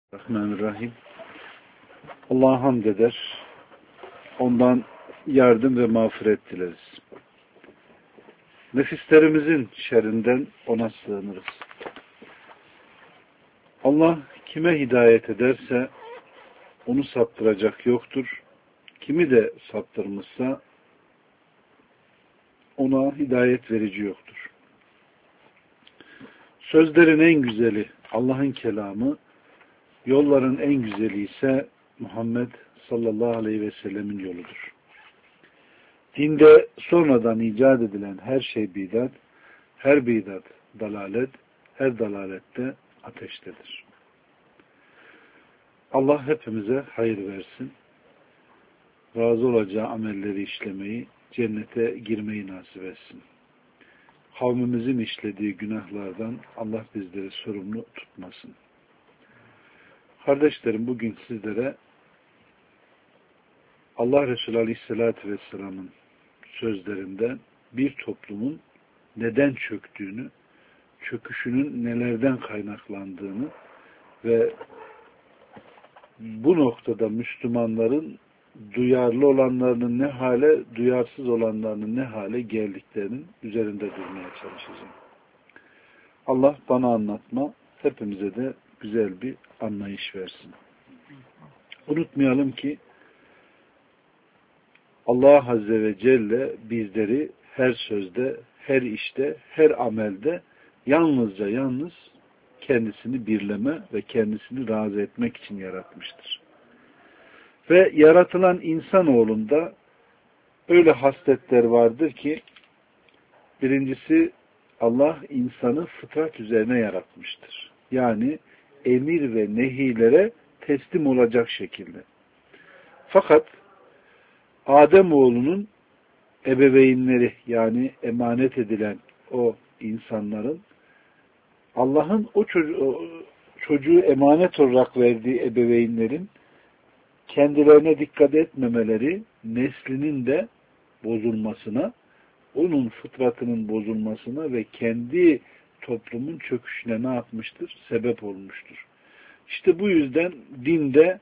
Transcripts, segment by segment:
Bismillahirrahmanirrahim. Allah'a hamd eder. Ondan yardım ve mağfiret dileriz. Nefislerimizin şerrinden ona sığınırız. Allah kime hidayet ederse onu saptıracak yoktur. Kimi de saptırmışsa ona hidayet verici yoktur. Sözlerin en güzeli Allah'ın kelamı, yolların en güzeli ise Muhammed sallallahu aleyhi ve sellemin yoludur. Dinde sonradan icat edilen her şey bidat, her bidat dalalet, her dalalette ateştedir. Allah hepimize hayır versin. Razı olacağı amelleri işlemeyi, cennete girmeyi nasip etsin. Kavmimizin işlediği günahlardan Allah bizleri sorumlu tutmasın. Kardeşlerim, bugün sizlere Allah Resulü Aleyhisselatü Vesselam'ın sözlerinden bir toplumun neden çöktüğünü, çöküşünün nelerden kaynaklandığını ve bu noktada Müslümanların duyarlı olanlarının ne hale, duyarsız olanlarının ne hale geldiklerinin üzerinde durmaya çalışacağım. Allah bana anlatma, hepimize de güzel bir anlayış versin. Unutmayalım ki Allah Azze ve Celle bizleri her sözde, her işte, her amelde yalnız kendisini birleme ve kendisini razı etmek için yaratmıştır. Ve yaratılan insanoğlunda öyle hasletler vardır ki birincisi Allah insanı fıtrat üzerine yaratmıştır. Yani emir ve nehilere teslim olacak şekilde. Fakat Ademoğlunun ebeveynleri, yani emanet edilen o insanların Allah'ın o çocuğu emanet olarak verdiği ebeveynlerin kendilerine dikkat etmemeleri neslinin de bozulmasına, onun fıtratının bozulmasına ve kendi toplumun çöküşüne ne yapmıştır? Sebep olmuştur. İşte bu yüzden dinde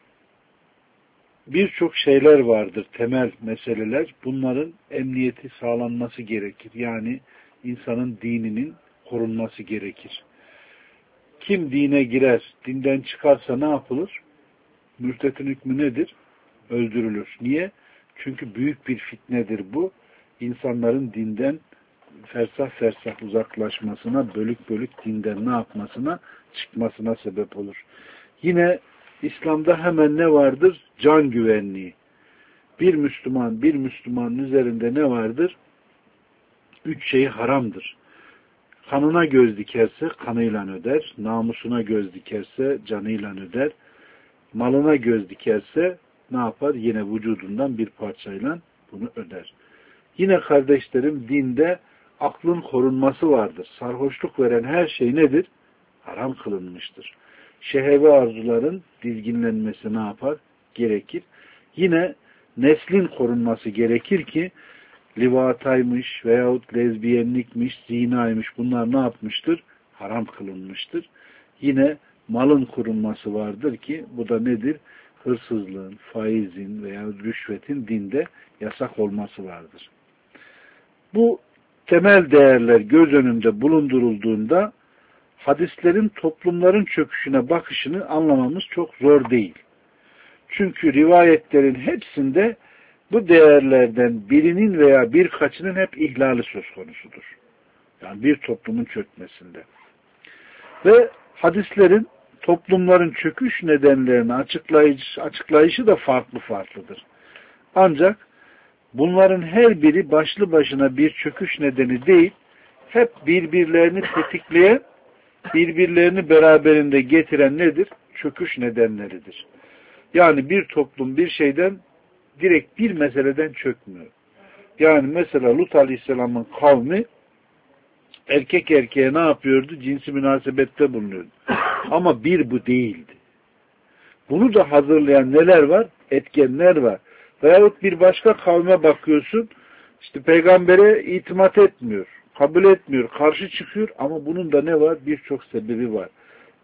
birçok şeyler vardır, temel meseleler. Bunların emniyeti sağlanması gerekir. Yani insanın dininin korunması gerekir. Kim dine girer, dinden çıkarsa ne yapılır? Mürtetin hükmü nedir? Öldürülür. Niye? Çünkü büyük bir fitnedir bu. İnsanların dinden fersah uzaklaşmasına, bölük bölük dinden ne yapmasına, çıkmasına sebep olur. Yine İslam'da hemen ne vardır? Can güvenliği. Bir Müslümanın üzerinde ne vardır? 3 şey haramdır. Kanına göz dikerse kanıyla öder, namusuna göz dikerse canıyla öder, malına göz dikerse ne yapar? Yine vücudundan bir parçayla bunu öder. Yine kardeşlerim, dinde aklın korunması vardır. Sarhoşluk veren her şey nedir? Haram kılınmıştır. Şehve arzuların dizginlenmesi ne yapar? Gerekir. Yine neslin korunması gerekir ki livataymış veyahut lezbiyenlikmiş, zinaymış, bunlar ne yapmıştır? Haram kılınmıştır. Yine malın korunması vardır ki bu da nedir? Hırsızlığın, faizin veya rüşvetin dinde yasak olması vardır. Bu temel değerler göz önünde bulundurulduğunda hadislerin toplumların çöküşüne bakışını anlamamız çok zor değil. Çünkü rivayetlerin hepsinde bu değerlerden birinin veya birkaçının hep ihlali söz konusudur. Yani bir toplumun çökmesinde. Ve hadislerin toplumların çöküş nedenlerini açıklayışı da farklıdır. Ancak bunların her biri başlı başına bir çöküş nedeni değil, hep birbirlerini tetikleyen, birbirlerini beraberinde getiren nedir? Çöküş nedenleridir. Yani bir toplum bir şeyden, direkt bir meseleden çökmüyor. Yani mesela Lut Aleyhisselam'ın kavmi erkek erkeğe ne yapıyordu? Cinsi münasebette bulunuyordu. Ama bu değildi. Bunu da hazırlayan neler var? Etkenler var. Veyahut bir başka kavme bakıyorsun, işte peygambere itimat etmiyor, kabul etmiyor, karşı çıkıyor ama bunun da ne var? Birçok sebebi var.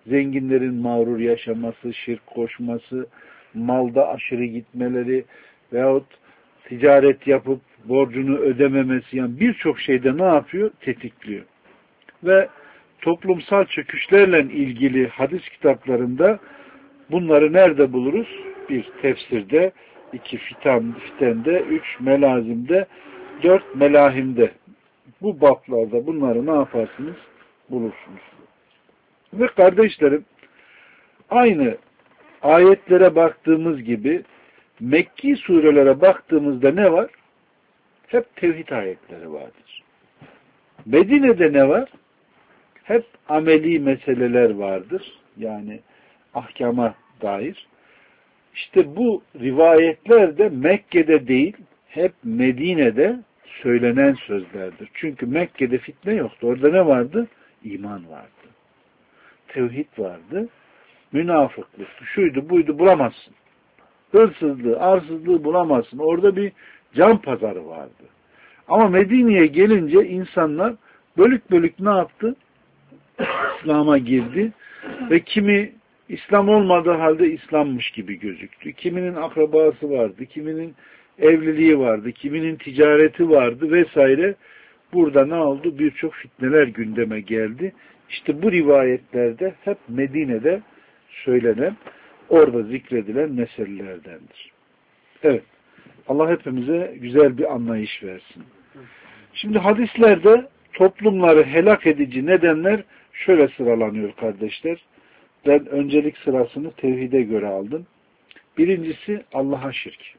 zenginlerin mağrur yaşaması, şirk koşması, malda aşırı gitmeleri veyahut ticaret yapıp borcunu ödememesi, yani birçok şeyde ne yapıyor? Tetikliyor. Ve toplumsal çöküşlerle ilgili hadis kitaplarında bunları nerede buluruz? Bir, tefsirde; iki, fitende; üç, melazimde; dört, melahimde. Bu bablarda bunları ne yaparsınız? Bulursunuz. Ve kardeşlerim, aynı ayetlere baktığımız gibi Mekki surelere baktığımızda ne var? Hep tevhid ayetleri vardır. Medine'de ne var? Hep ameli meseleler vardır. Yani ahkama dair. İşte bu rivayetler de Mekke'de değil, hep Medine'de söylenen sözlerdir. Çünkü Mekke'de fitne yoktu. Orada ne vardı? İman vardı. Tevhid vardı. Münafıklık, şuydu, buydu bulamazsın. Hırsızlığı, arsızlığı bulamazsın. Orada bir can pazarı vardı. Ama Medine'ye gelince insanlar bölük bölük ne yaptı? İslam'a girdi ve kimi İslam olmadığı halde İslam'mış gibi gözüktü. Kiminin akrabası vardı, kiminin evliliği vardı, kiminin ticareti vardı vesaire. Burada ne oldu? Birçok fitneler gündeme geldi. İşte bu rivayetlerde hep Medine'de söylenen, orada zikredilen meselelerdendir. Evet. Allah hepimize güzel bir anlayış versin. Şimdi hadislerde toplumları helak edici nedenler şöyle sıralanıyor kardeşler. Ben öncelik sırasını tevhide göre aldım. Birincisi Allah'a şirk.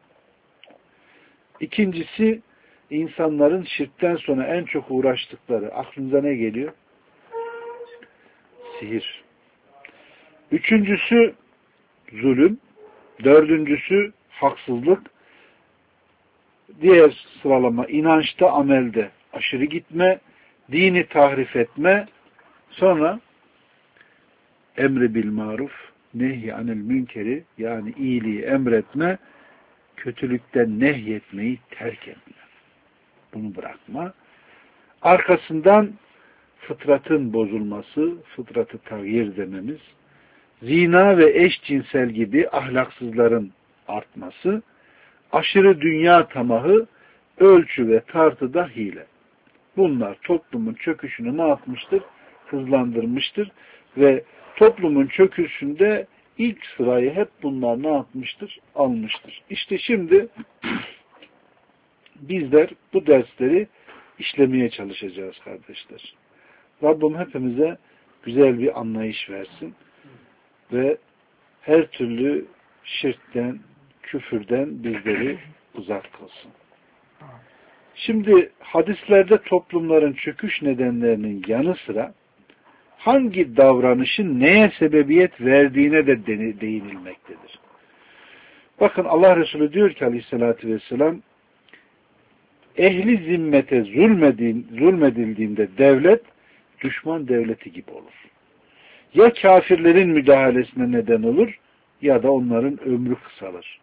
İkincisi insanların şirkten sonra en çok uğraştıkları. Aklınıza ne geliyor? Sihir. Üçüncüsü zulüm. Dördüncüsü haksızlık. Diğer sıralama inançta, amelde aşırı gitme, dini tahrif etme, sonra emri bil maruf, nehy anil münkeri, yani iyiliği emretme, kötülükten nehyetmeyi terk etme. Bunu bırakma. Arkasından fıtratın bozulması, fıtratı tağyir dememiz, zina ve eşcinsel gibi ahlaksızların artması, aşırı dünya tamahı, ölçü ve tartıda hile. Bunlar toplumun çöküşünü ne yapmıştır? Hızlandırmıştır ve toplumun çöküşünde ilk sırayı hep bunlar ne yapmıştır? Almıştır. İşte şimdi bizler bu dersleri işlemeye çalışacağız kardeşler. Rabbim hepimize güzel bir anlayış versin ve her türlü şirkten, küfürden bizleri uzak kılsın. Şimdi hadislerde toplumların çöküş nedenlerinin yanı sıra hangi davranışın neye sebebiyet verdiğine de değinilmektedir. Bakın Allah Resulü diyor ki aleyhissalatü vesselam, ehli zimmete zulmedildiğinde devlet düşman devleti gibi olur. Ya kafirlerin müdahalesine neden olur ya da onların ömrü kısalır.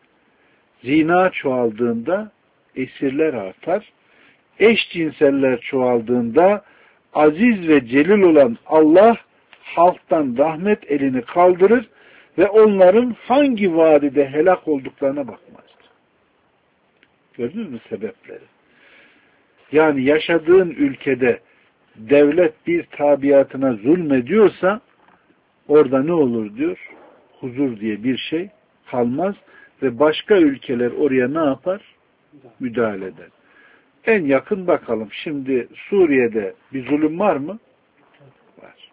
Zina çoğaldığında esirler artar. Eşcinseller çoğaldığında aziz ve celil olan Allah halktan rahmet elini kaldırır ve onların hangi vadide helak olduklarına bakmaz. Gördünüz mü sebepleri? Yani yaşadığın ülkede devlet bir tabiatına zulmediyorsa orada ne olur diyor? Huzur diye bir şey kalmaz ve başka ülkeler oraya ne yapar? Müdahale eder. En yakın bakalım. Şimdi Suriye'de bir zulüm var mı? Var.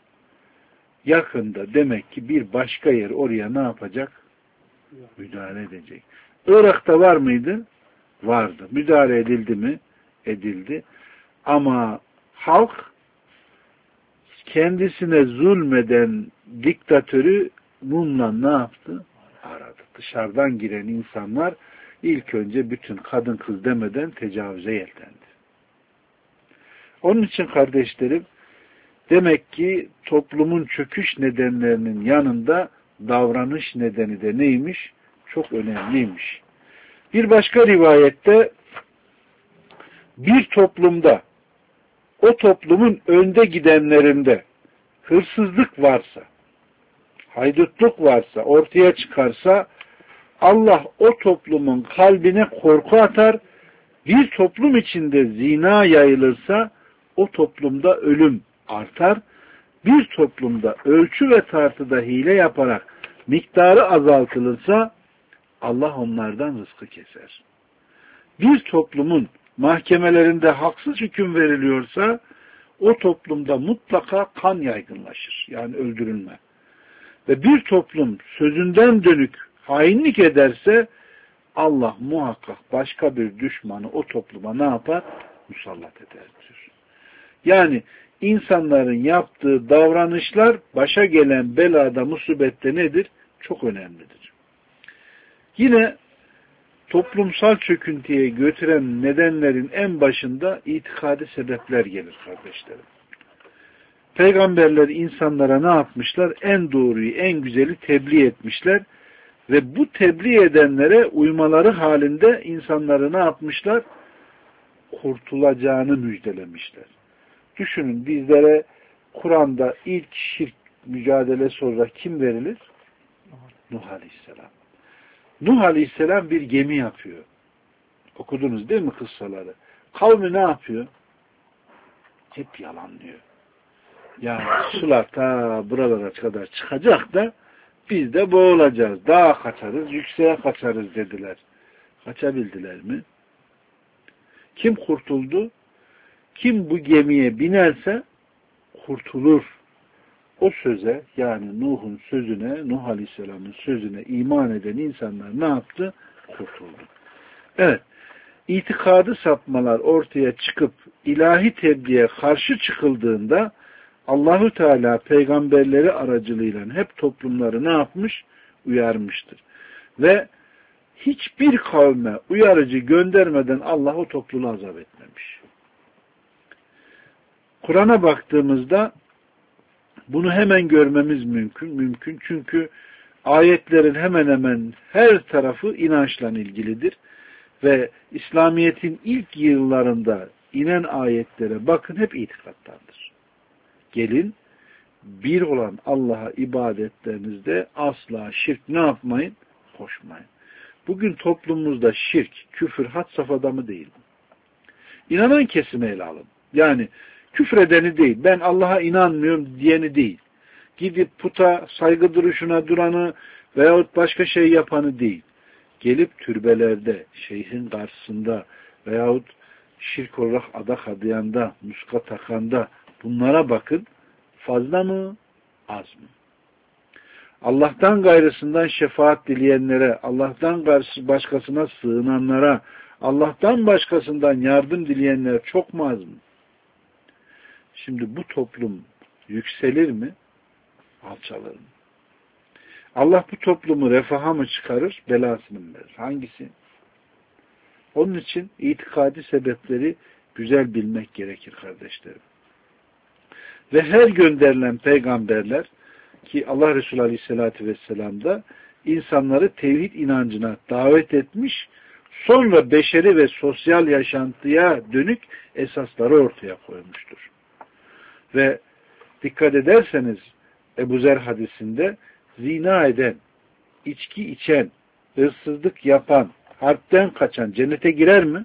Yakında demek ki bir başka yer oraya ne yapacak? Müdahale edecek. Irak'ta var mıydı? Vardı. Müdahale edildi mi? Edildi. Ama halk kendisine zulmeden diktatörü mumla ne yaptı? Aradı. Dışarıdan giren insanlar ilk önce bütün kadın kız demeden tecavüze yeltendi. Onun için kardeşlerim, demek ki toplumun çöküş nedenlerinin yanında davranış nedeni de neymiş? Çok önemliymiş. Bir başka rivayette bir toplumda o toplumun önde gidenlerinde hırsızlık varsa, haydutluk varsa, ortaya çıkarsa Allah o toplumun kalbine korku atar. Bir toplum içinde zina yayılırsa o toplumda ölüm artar. Bir toplumda ölçü ve tartıda hile yaparak miktarı azaltılırsa Allah onlardan rızkı keser. Bir toplumun mahkemelerinde haksız hüküm veriliyorsa o toplumda mutlaka kan yaygınlaşır. Yani öldürülme. Ve bir toplum sözünden dönük hainlik ederse Allah muhakkak başka bir düşmanı o topluma ne yapar? Musallat eder diyor. Yani insanların yaptığı davranışlar başa gelen belada, musibette nedir? Çok önemlidir. Yine toplumsal çöküntüye götüren nedenlerin en başında itikadi sebepler gelir kardeşlerim. Peygamberler insanlara ne yapmışlar? En doğruyu, en güzeli tebliğ etmişler. Ve bu tebliğ edenlere uymaları halinde insanları ne yapmışlar? Kurtulacağını müjdelemişler. Düşünün, bizlere Kur'an'da ilk şirk mücadelesi olarak kim verilir? Nuh Aleyhisselam. Nuh Aleyhisselam bir gemi yapıyor. Okudunuz değil mi kıssaları? Kavmi ne yapıyor? Hep yalanlıyor. Yani sular ta buralara kadar çıkacak da biz de boğulacağız. Dağa kaçarız, yükseğe kaçarız dediler. Kaçabildiler mi? Kim kurtuldu? Kim bu gemiye binerse kurtulur. O söze, yani Nuh'un sözüne, Nuh Aleyhisselam'ın sözüne iman eden insanlar ne yaptı? Kurtuldu. Evet, itikadı sapmalar ortaya çıkıp ilahi tebliğe karşı çıkıldığında Allahu Teala peygamberleri aracılığıyla hep toplumları ne yapmış? Uyarmıştır. Ve hiçbir kavme uyarıcı göndermeden Allah o topluluğu azap etmemiş. Kur'an'a baktığımızda bunu hemen görmemiz mümkün. Çünkü ayetlerin hemen hemen her tarafı inançla ilgilidir. Ve İslamiyet'in ilk yıllarında inen ayetlere bakın, hep itikattandır. Gelin, bir olan Allah'a ibadetlerinizde asla şirk ne yapmayın? Koşmayın. Bugün toplumumuzda şirk, küfür had safhada mı değil mi? İnanan kesime ele alın. Yani küfredeni değil, ben Allah'a inanmıyorum diyeni değil. Gidip puta saygı duruşuna duranı veyahut başka şey yapanı değil. Gelip türbelerde, şeyhin karşısında veyahut şirk olarak adak adayanda, muska takanda bunlara bakın. Fazla mı? Az mı? Allah'tan gayrısından şefaat dileyenlere, Allah'tan başkasına sığınanlara, Allah'tan başkasından yardım dileyenlere çok mu az mı? Şimdi bu toplum yükselir mi? Alçalır mı? Allah bu toplumu refaha mı çıkarır, belasını mı verir? Hangisi? Onun için itikadi sebepleri güzel bilmek gerekir kardeşlerim. Ve her gönderilen peygamberler ki Allah Resulü Aleyhisselatü Vesselam da insanları tevhid inancına davet etmiş, sonra beşeri ve sosyal yaşantıya dönük esasları ortaya koymuştur. Ve dikkat ederseniz Ebu Zer hadisinde zina eden, içki içen, hırsızlık yapan, harpten kaçan cennete girer mi?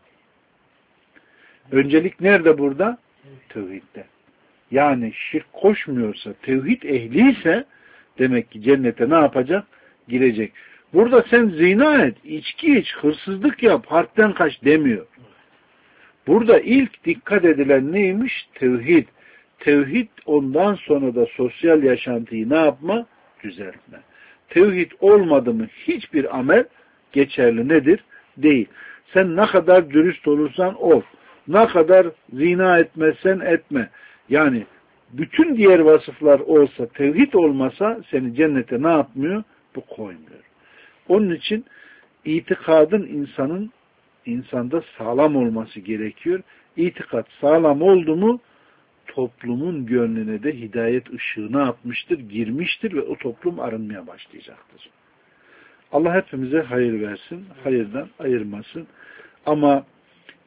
Öncelik nerede burada? Tevhidde. Yani şirk koşmuyorsa, tevhid ehliyse demek ki cennete ne yapacak? Girecek. Burada sen zina et, içki iç, hırsızlık yap, harpten kaç demiyor. Burada ilk dikkat edilen neymiş? Tevhid. Tevhid, ondan sonra da sosyal yaşantıyı ne yapma? Düzeltme. Tevhid olmadı mı hiçbir amel geçerli nedir? Değil. Sen ne kadar dürüst olursan ol. Ne kadar zina etmezsen etme. Yani bütün diğer vasıflar olsa, tevhid olmasa seni cennete ne yapmıyor? Bu koymuyor. Onun için itikadın insanda sağlam olması gerekiyor. İtikat sağlam oldu mu toplumun gönlüne de hidayet ışığı ne yapmıştır? Girmiştir ve o toplum arınmaya başlayacaktır. Allah hepimize hayır versin, hayırdan ayırmasın. Ama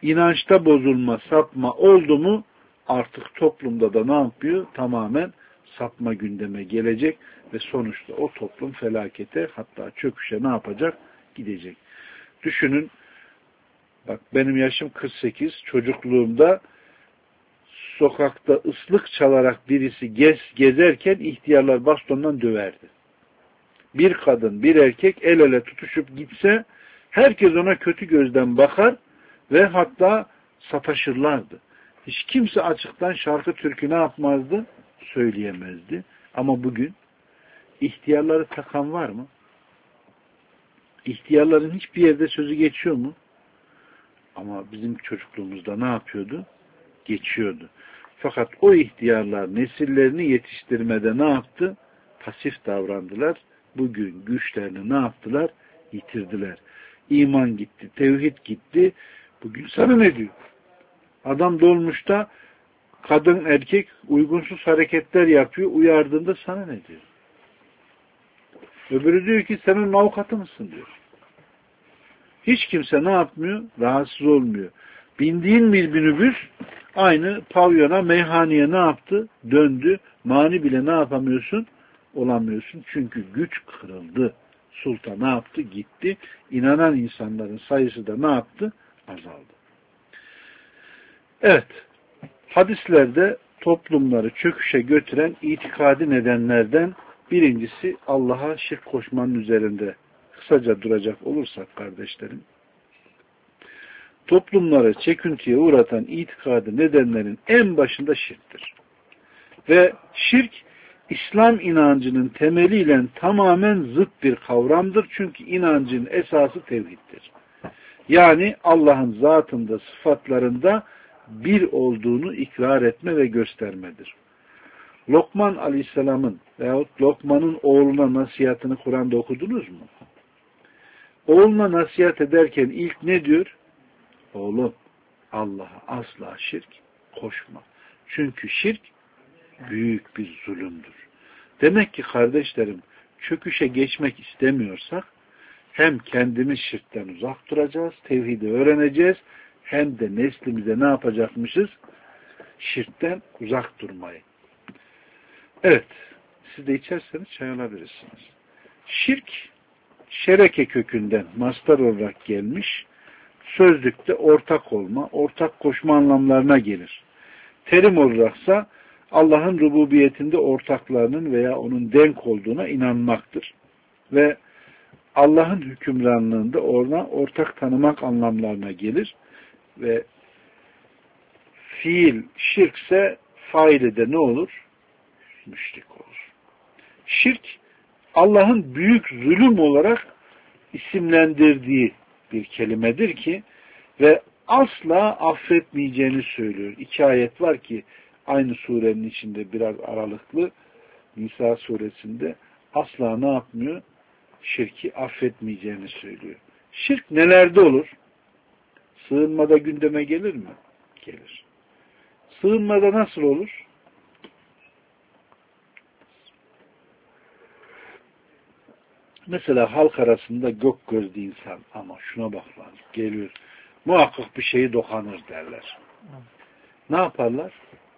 inançta bozulma, sapma oldu mu artık toplumda da ne yapıyor? Tamamen sapma gündeme gelecek ve sonuçta o toplum felakete, hatta çöküşe ne yapacak? Gidecek. Düşünün, bak benim yaşım 48, çocukluğumda sokakta ıslık çalarak birisi gezerken ihtiyarlar bastondan döverdi. Bir kadın, bir erkek el ele tutuşup gitse herkes ona kötü gözden bakar ve hatta sataşırlardı. Hiç kimse açıktan şarkı türkü ne yapmazdı? Söyleyemezdi. Ama bugün ihtiyarları takan var mı? İhtiyarların hiçbir yerde sözü geçiyor mu? Ama bizim çocukluğumuzda ne yapıyordu? Geçiyordu. Fakat o ihtiyarlar nesillerini yetiştirmede ne yaptı? Pasif davrandılar. Bugün güçlerini ne yaptılar? Yitirdiler. İman gitti, tevhid gitti. Bugün sana ne diyor? Adam dolmuşta kadın erkek uygunsuz hareketler yapıyor. Uyardığında sana ne diyor? Öbürü diyor ki sen onun avukatı mısın diyor. Hiç kimse ne yapmıyor? Rahatsız olmuyor. Bindiğin bir minibüs aynı pavyona, meyhaneye ne yaptı? Döndü. Mani bile ne yapamıyorsun? Olamıyorsun. Çünkü güç kırıldı. Sultan ne yaptı? Gitti. İnanan insanların sayısı da ne yaptı? Azaldı. Evet. Hadislerde toplumları çöküşe götüren itikadi nedenlerden birincisi Allah'a şirk koşmanın üzerinde kısaca duracak olursak kardeşlerim, toplumları çöküntüye uğratan itikadi nedenlerin en başında şirktir. Ve şirk, İslam inancının temeliyle tamamen zıt bir kavramdır. Çünkü inancın esası tevhiddir. Yani Allah'ın zatında, sıfatlarında bir olduğunu ikrar etme ve göstermedir. Lokman Aleyhisselam'ın veyahut Lokman'ın oğluna nasihatını Kur'an'da okudunuz mu? Oğluna nasihat ederken ilk ne diyor? Oğlum, Allah'a asla şirk koşma. Çünkü şirk büyük bir zulümdür. Demek ki kardeşlerim, çöküşe geçmek istemiyorsak hem kendimiz şirkten uzak duracağız, tevhidi öğreneceğiz, hem de neslimize ne yapacakmışız? Şirkten uzak durmayı. Evet, siz de içerseniz çay alabilirsiniz. Şirk, şereke kökünden mastar olarak gelmiş, sözlükte ortak olma, ortak koşma anlamlarına gelir. Terim olaraksa Allah'ın rububiyetinde ortaklarının veya onun denk olduğuna inanmaktır. Ve Allah'ın hükümranlığında ona ortak tanımak anlamlarına gelir. Ve fiil şirkse faili de ne olur? Müşrik olur. Şirk, Allah'ın büyük zulüm olarak isimlendirdiği bir kelimedir ki ve asla affetmeyeceğini söylüyor. 2 ayet var ki aynı surenin içinde biraz aralıklı, Nisa suresinde asla ne yapmıyor? Şirki affetmeyeceğini söylüyor. Şirk nelerde olur? Sığınmada gündeme gelir mi? Gelir. Sığınmada nasıl olur? Mesela halk arasında gök gözlü insan, ama şuna bak lan, geliyor, muhakkak bir şeyi dokanır derler. Ne yaparlar?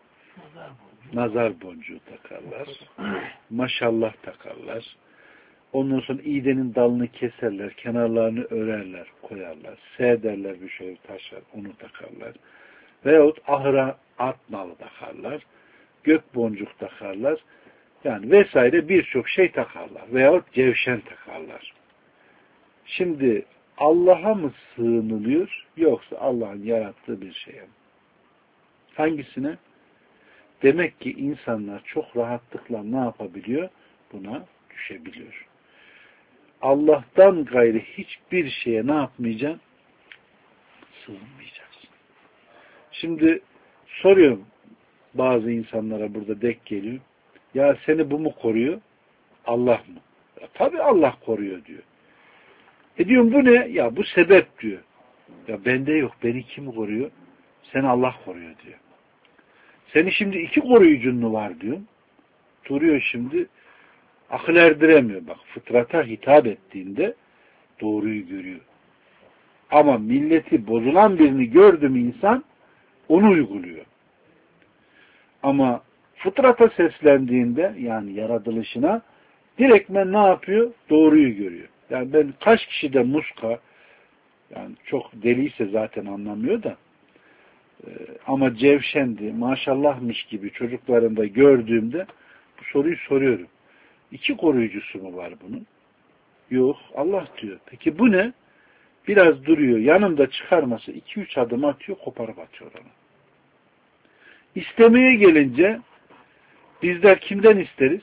Nazar boncuğu takarlar. Maşallah takarlar. Ondan sonra iğdenin dalını keserler, kenarlarını örerler, koyarlar. S derler, bir şey taşlar, onu takarlar. Veyahut ahıra at nalı takarlar. Gök boncuk takarlar. Yani vesaire birçok şey takarlar. Veyahut cevşen takarlar. Şimdi Allah'a mı sığınılıyor, yoksa Allah'ın yarattığı bir şeye mi? Hangisine? Demek ki insanlar çok rahatlıkla ne yapabiliyor? Buna düşebiliyor. Allah'tan gayrı hiçbir şeye ne yapmayacaksın? Sığınmayacaksın. Şimdi soruyorum, bazı insanlara burada denk geliyor. Ya seni bu mu koruyor? Allah mı? Ya, tabii Allah koruyor diyor. Diyorum bu ne? Ya bu sebep diyor. Ya bende yok. Beni kim koruyor? Seni Allah koruyor diyor. Seni şimdi 2 koruyucun mu var diyorum. Duruyor şimdi. Akıl erdiremiyor. Bak, fıtrata hitap ettiğinde doğruyu görüyor. Ama milleti bozulan birini gördü mü insan onu uyguluyor. Ama Fıtrata seslendiğinde yani yaratılışına direktmen ne yapıyor? Doğruyu görüyor. Yani ben kaç kişide muska yani çok deliyse zaten anlamıyor da ama cevşendi, maşallahmış gibi çocuklarında gördüğümde bu soruyu soruyorum. 2 koruyucusu mu var bunun? Yok. Allah diyor. Peki bu ne? Biraz duruyor. Yanımda çıkarması 2-3 adım atıyor, koparıp atıyor onu. İstemeye gelince bizler kimden isteriz?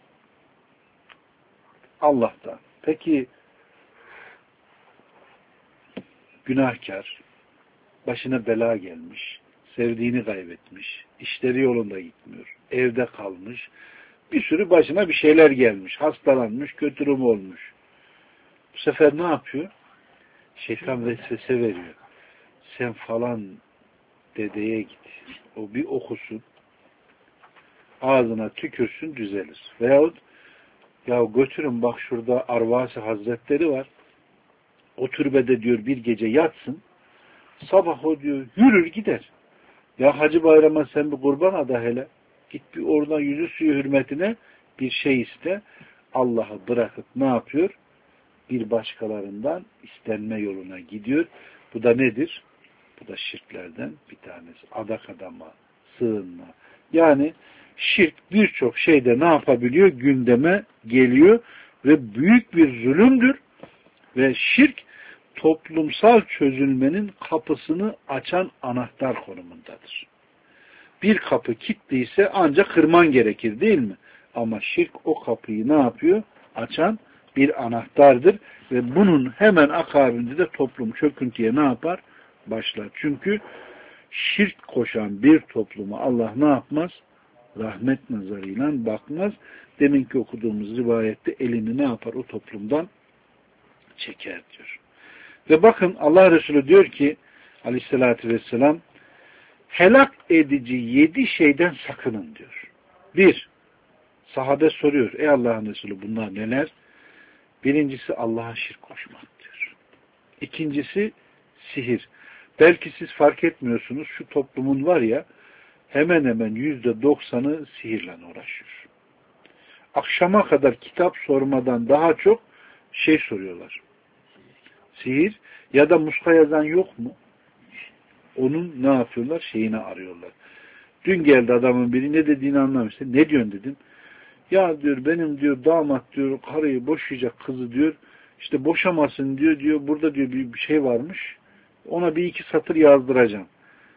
Allah'tan. Peki günahkar, başına bela gelmiş, sevdiğini kaybetmiş, işleri yolunda gitmiyor, evde kalmış, bir sürü başına bir şeyler gelmiş, hastalanmış, kötü durum olmuş. Bu sefer ne yapıyor? Şeytan vesvese veriyor. Sen falan dedeye git. O bir okusun, ağzına tükürsün, düzelir. Veyahut ya götürün bak şurada Arvasi Hazretleri var. O türbede diyor bir gece yatsın. Sabah o diyor yürür gider. Ya Hacı Bayram'a sen bir kurban ada hele. Git bir oradan yüzü suyu hürmetine bir şey iste. Allah'ı bırakıp ne yapıyor? Bir başkalarından istenme yoluna gidiyor. Bu da nedir? Bu da şirklerden bir tanesi. Adak adama, sığınma. Yani şirk birçok şeyde ne yapabiliyor? Gündeme geliyor ve büyük bir zulümdür. Ve şirk toplumsal çözülmenin kapısını açan anahtar konumundadır. Bir kapı kilitliyse ancak kırman gerekir değil mi? Ama şirk o kapıyı ne yapıyor? Açan bir anahtardır ve bunun hemen akabinde de toplum çöküntüye ne yapar? Başlar. Çünkü şirk koşan bir topluma Allah ne yapmaz? Rahmet nazarıyla bakmaz. Deminki okuduğumuz rivayette elini ne yapar? O toplumdan çeker diyor. Ve bakın Allah Resulü diyor ki aleyhissalatü vesselam helak edici 7 şeyden sakının diyor. 1. Sahabe soruyor. Ey Allah'ın Resulü bunlar neler? Birincisi Allah'a şirk koşmak diyor. İkincisi sihir. Belki siz fark etmiyorsunuz. Şu toplumun var ya hemen hemen %90'ı sihirle uğraşıyor. Akşama kadar kitap sormadan daha çok şey soruyorlar. Sihir ya da muska yazan yok mu? Onun ne yapıyorlar? Şeyini arıyorlar. Dün geldi adamın biri ne dediğini anlamıştı. Ne diyorsun dedim. Ya diyor benim diyor damat diyor karıyı boşayacak kızı diyor. İşte boşamasın diyor. Burada diyor bir şey varmış. Ona bir 2 satır yazdıracağım.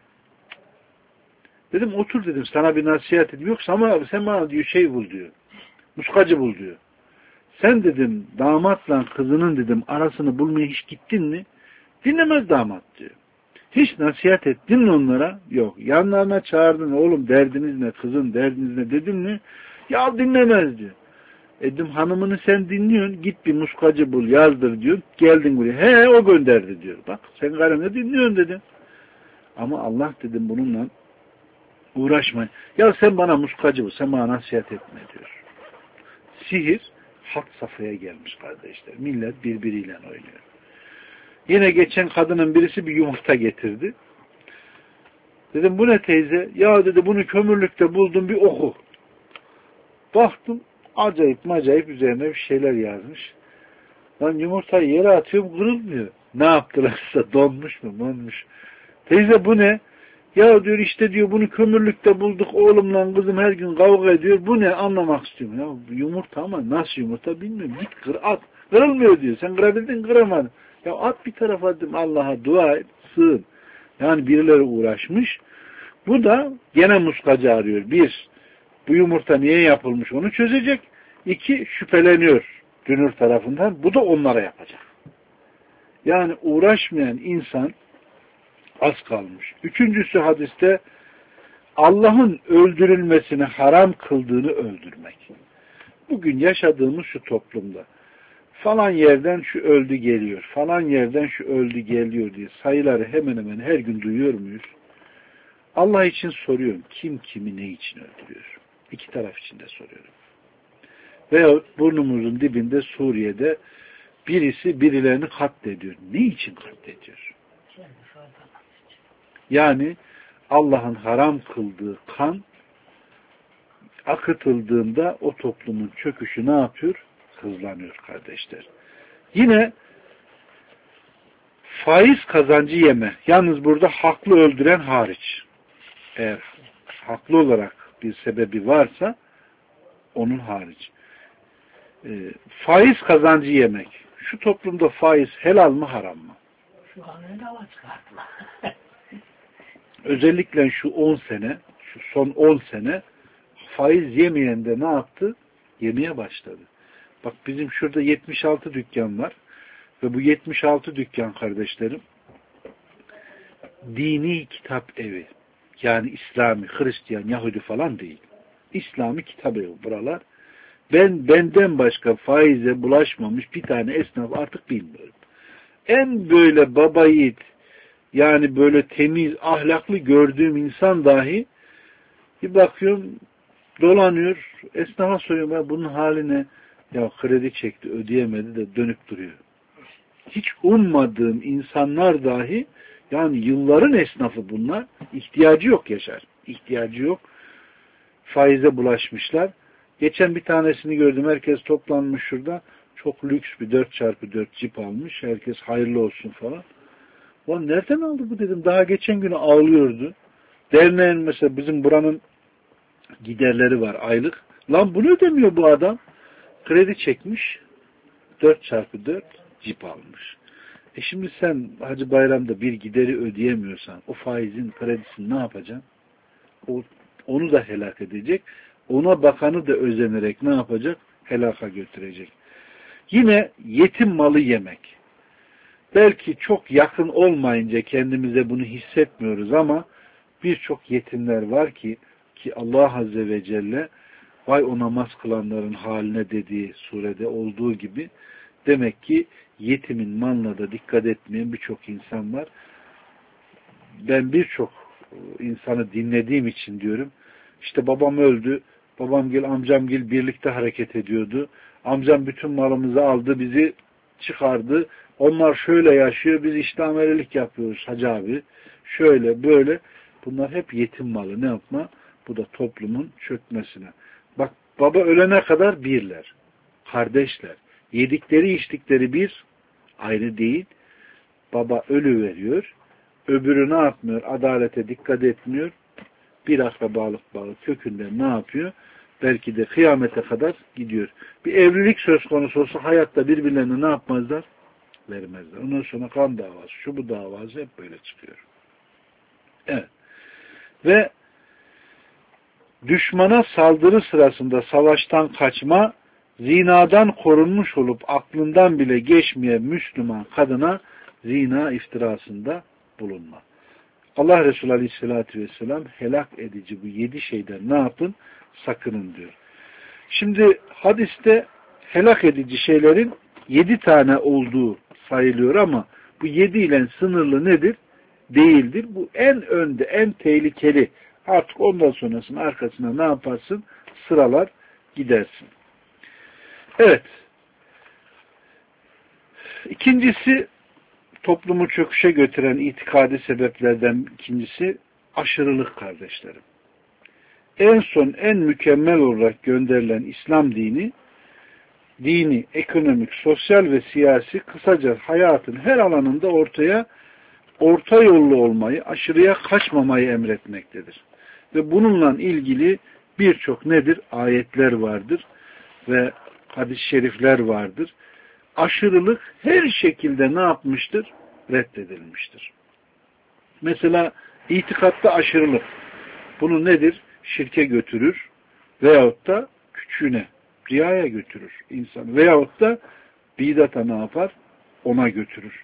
Dedim otur dedim sana bir nasihat edeyim. Yoksa ama sen bana diyor şey bul diyor. Muskacı bul diyor. Sen dedim damatla kızının dedim arasını bulmaya hiç gittin mi? Dinlemez damat diyor. Hiç nasihat ettin mi onlara? Yok. Yanlarına çağırdın oğlum derdiniz ne? Kızın derdiniz ne? Dedim mi? Ya dinlemez diyor. Dedim hanımını sen dinliyorsun. Git bir muskacı bul yazdır diyor. Geldin buraya. He o gönderdi diyor. Bak sen karını dinliyorsun dedim. Ama Allah dedim bununla uğraşma. Ya sen bana muskacı bul. Sen bana nasihat etme diyor. Sihir hat safhaya gelmiş kardeşler. Millet birbiriyle oynuyor. Yine geçen kadının birisi bir yumurta getirdi. Dedim bu ne teyze? Ya dedi bunu kömürlükte buldum bir oku. Baktım acayip üzerine bir şeyler yazmış. Lan yumurtayı yere atıyorum kırılmıyor. Ne yaptılarsa donmuş mu? Teyze bu ne? Ya diyor işte diyor bunu kömürlükte bulduk oğlumla kızım her gün kavga ediyor. Bu ne anlamak istiyorum. Ya yumurta ama nasıl yumurta bilmiyorum. Git kır at. Kırılmıyor diyor. Sen kırabildin kıramadın. Ya at bir tarafa dedim Allah'a dua et sığın. Yani birileri uğraşmış. Bu da gene muskacı arıyor. 1. Bu yumurta niye yapılmış onu çözecek. 2. Şüpheleniyor dünür tarafından. Bu da onlara yapacak. Yani uğraşmayan insan az kalmış. 3. hadiste Allah'ın öldürülmesini haram kıldığını öldürmek. Bugün yaşadığımız şu toplumda falan yerden şu öldü geliyor, falan yerden şu öldü geliyor diye sayıları hemen hemen her gün duyuyor muyuz? Allah için soruyorum. Kim kimi ne için öldürüyor? 2 taraf için de soruyorum. Veyahut burnumuzun dibinde Suriye'de birisi birilerini katlediyor. Ne için katlediyor? Yani Allah'ın haram kıldığı kan akıtıldığında o toplumun çöküşü ne yapıyor? Hızlanıyor kardeşler. Yine faiz kazancı yeme. Yalnız burada haklı öldüren hariç. Eğer haklı olarak bir sebebi varsa onun hariç. Faiz kazancı yemek. Şu toplumda faiz helal mı haram mı? Şu an öyle hava çıkartma. Özellikle şu 10 sene, şu son 10 sene faiz yemeyen de ne yaptı? Yemeye başladı. Bak bizim şurada 76 dükkan var ve bu 76 dükkan kardeşlerim dini kitap evi. Yani İslami, Hristiyan, Yahudi falan değil. İslami kitap evi buralar. Benden başka faize bulaşmamış bir tane esnaf artık bilmiyorum. En böyle baba yiğit, yani böyle temiz, ahlaklı gördüğüm insan dahi bir bakıyorum dolanıyor, esnafa soruyorum ya bunun haline, ya kredi çekti ödeyemedi de dönüp duruyor. Hiç ummadığım insanlar dahi, yani yılların esnafı bunlar, ihtiyacı yok Yaşar. İhtiyacı yok. Faize bulaşmışlar. Geçen bir tanesini gördüm. Herkes toplanmış şurada. Çok lüks bir 4x4 cip almış. Herkes hayırlı olsun falan. Lan nereden aldı bu dedim. Daha geçen günü ağlıyordu. Derneğin mesela bizim buranın giderleri var aylık. Lan bunu ödemiyor bu adam. Kredi çekmiş. 4x4 cip almış. Şimdi sen Hacı Bayram'da bir gideri ödeyemiyorsan o faizin kredisini ne yapacaksın? Onu da helak edecek. Ona bakanı da özenerek ne yapacak? Helaka götürecek. Yine yetim malı yemek. Belki çok yakın olmayınca kendimize bunu hissetmiyoruz ama birçok yetimler var ki Allah Azze ve Celle vay o namaz kılanların haline dediği surede olduğu gibi demek ki yetimin malına da dikkat etmeyen birçok insan var. Ben birçok insanı dinlediğim için diyorum. İşte babam öldü. Babamgil, amcamgil birlikte hareket ediyordu. Amcam bütün malımızı aldı, bizi çıkardı. Onlar şöyle yaşıyor, biz işte amelelik yapıyoruz hacı abi. Şöyle, böyle. Bunlar hep yetim malı. Ne yapma? Bu da toplumun çökmesine. Bak, baba ölene kadar birler. Kardeşler. Yedikleri, içtikleri bir, ayrı değil. Baba ölü veriyor. Öbürü ne yapmıyor? Adalete dikkat etmiyor. Bir akrabalık bağı kökünden ne yapıyor? Belki de kıyamete kadar gidiyor. Bir evlilik söz konusu olsa hayatta birbirlerine ne yapmazlar? Vermezler. Ondan sonra kan davası, şu bu davası hep böyle çıkıyor. Evet. Ve düşmana saldırı sırasında savaştan kaçma, zinadan korunmuş olup aklından bile geçmeyen Müslüman kadına zina iftirasında bulunma. Allah Resulü Aleyhisselatü Vesselam helak edici bu 7 şeyden ne yapın? Sakının diyor. Şimdi hadiste helak edici şeylerin 7 tane olduğu sayılıyor ama bu 7 ile sınırlı nedir? Değildir. Bu en önde, en tehlikeli. Artık ondan sonrasının arkasına ne yaparsın? Sıralar gidersin. Evet. İkincisi, toplumu çöküşe götüren itikadi sebeplerden ikincisi aşırılık kardeşlerim. En son en mükemmel olarak gönderilen İslam dini, ekonomik, sosyal ve siyasi kısaca hayatın her alanında orta yollu olmayı, aşırıya kaçmamayı emretmektedir. Ve bununla ilgili birçok nedir? Ayetler vardır ve hadis-i şerifler vardır. Aşırılık her şekilde ne yapmıştır? Reddedilmiştir. Mesela itikatta aşırılık. Bunu nedir? Şirke götürür veyahut da küçüğüne, riyaya götürür insan. Veyahut da bidata ne yapar? Ona götürür.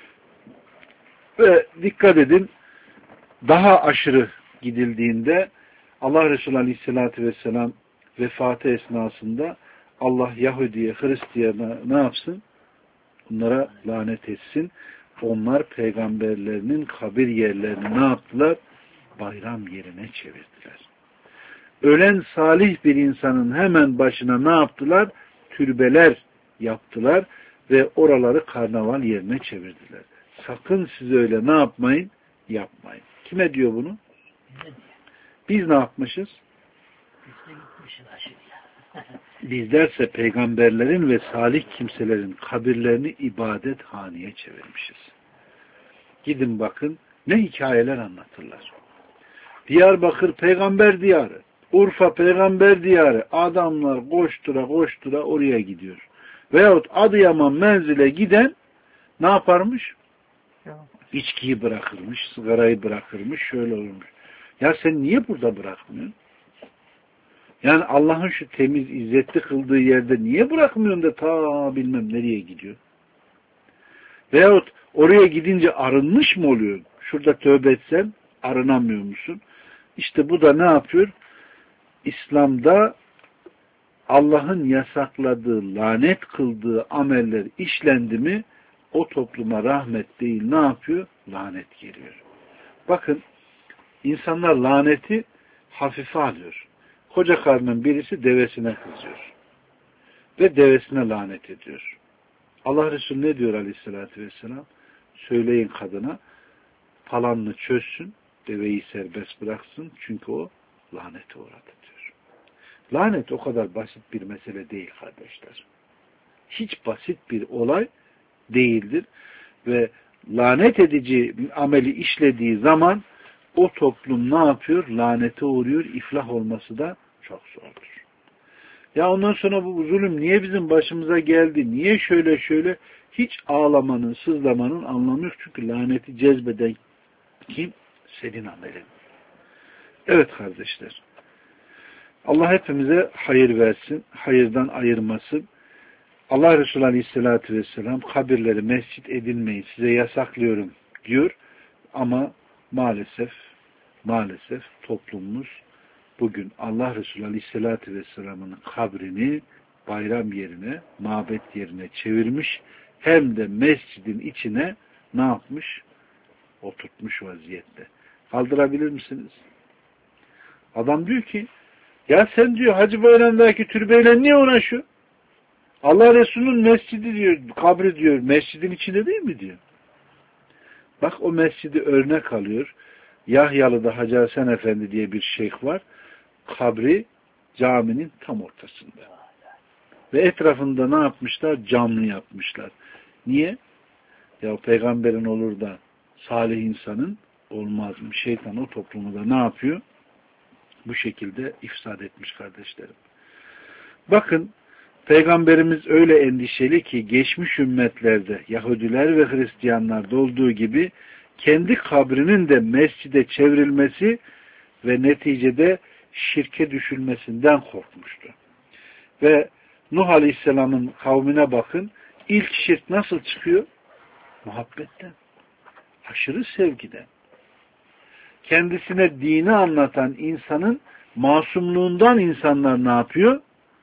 Ve dikkat edin, daha aşırı gidildiğinde Allah Resulü Aleyhisselatü Vesselam vefatı esnasında Allah Yahudi'ye, Hristiyan'a ne yapsın? Bunlara lanet etsin. Onlar peygamberlerinin kabir yerlerini ne yaptılar? Bayram yerine çevirdiler. Ölen salih bir insanın hemen başına ne yaptılar? Türbeler yaptılar ve oraları karnaval yerine çevirdiler. Sakın siz öyle ne yapmayın? Yapmayın. Kime diyor bunu? Biz ne yapmışız? Biz de gitmişiz aşırıya. Bizlerse peygamberlerin ve salih kimselerin kabirlerini ibadethaneye çevirmişiz. Gidin bakın ne hikayeler anlatırlar. Diyarbakır peygamber diyarı, Urfa peygamber diyarı, adamlar koştura koştura oraya gidiyor. Veyahut Adıyaman menzile giden ne yaparmış? İçkiyi bırakırmış, sigarayı bırakırmış, şöyle olmuş. Ya sen niye burada bırakmıyorsun? Yani Allah'ın şu temiz, izzetli kıldığı yerde niye bırakmıyorsun da ta bilmem nereye gidiyor? Veyahut oraya gidince arınmış mı oluyor? Şurada tövbe etsen arınamıyor musun? İşte bu da ne yapıyor? İslam'da Allah'ın yasakladığı, lanet kıldığı ameller işlendi mi o topluma rahmet değil ne yapıyor? Lanet geliyor. Bakın insanlar laneti hafife alıyor. Koca karının birisi devesine kızıyor. Ve devesine lanet ediyor. Allah Resulü ne diyor aleyhissalatü vesselam? Söyleyin kadına falanını çözsün, deveyi serbest bıraksın çünkü o lanete uğradı diyor. Lanet o kadar basit bir mesele değil kardeşler. Hiç basit bir olay değildir. Ve lanet edici ameli işlediği zaman o toplum ne yapıyor? Lanete uğruyor. İflah olması da çok zordur. Ya ondan sonra bu zulüm niye bizim başımıza geldi? Niye şöyle? Hiç ağlamanın, sızlamanın anlamı yok. Çünkü laneti cezbeden kim? Senin amelin. Evet kardeşler. Allah hepimize hayır versin. Hayırdan ayırmasın. Allah Resulü Aleyhisselatü Vesselam kabirleri mescit edinmeyi size yasaklıyorum diyor. Ama maalesef toplumumuz bugün Allah Resulü Aleyhisselatü Vesselam'ın kabrini bayram yerine, mabet yerine çevirmiş. Hem de mescidin içine ne yapmış? Oturtmuş vaziyette. Kaldırabilir misiniz? Adam diyor ki ya sen diyor Hacı Bayram'daki türbeyle niye uğraşıyor? Allah Resulü'nün mescidi diyor, kabri diyor, mescidin içinde değil mi diyor. Bak o mescidi örnek alıyor. Yahyalı'da Hacı Hasan Efendi diye bir şeyh var. Kabri caminin tam ortasında. Ve etrafında ne yapmışlar? Camlı yapmışlar. Niye? Ya peygamberin olur da salih insanın olmaz mı? Şeytan o toplumu da ne yapıyor? Bu şekilde ifsad etmiş kardeşlerim. Bakın Peygamberimiz öyle endişeli ki geçmiş ümmetlerde Yahudiler ve Hristiyanlarda olduğu gibi kendi kabrinin de mescide çevrilmesi ve neticede şirke düşülmesinden korkmuştu. Ve Nuh Aleyhisselam'ın kavmine bakın, ilk şirk nasıl çıkıyor? Muhabbetten, aşırı sevgiden. Kendisine dini anlatan insanın masumluğundan insanlar ne yapıyor?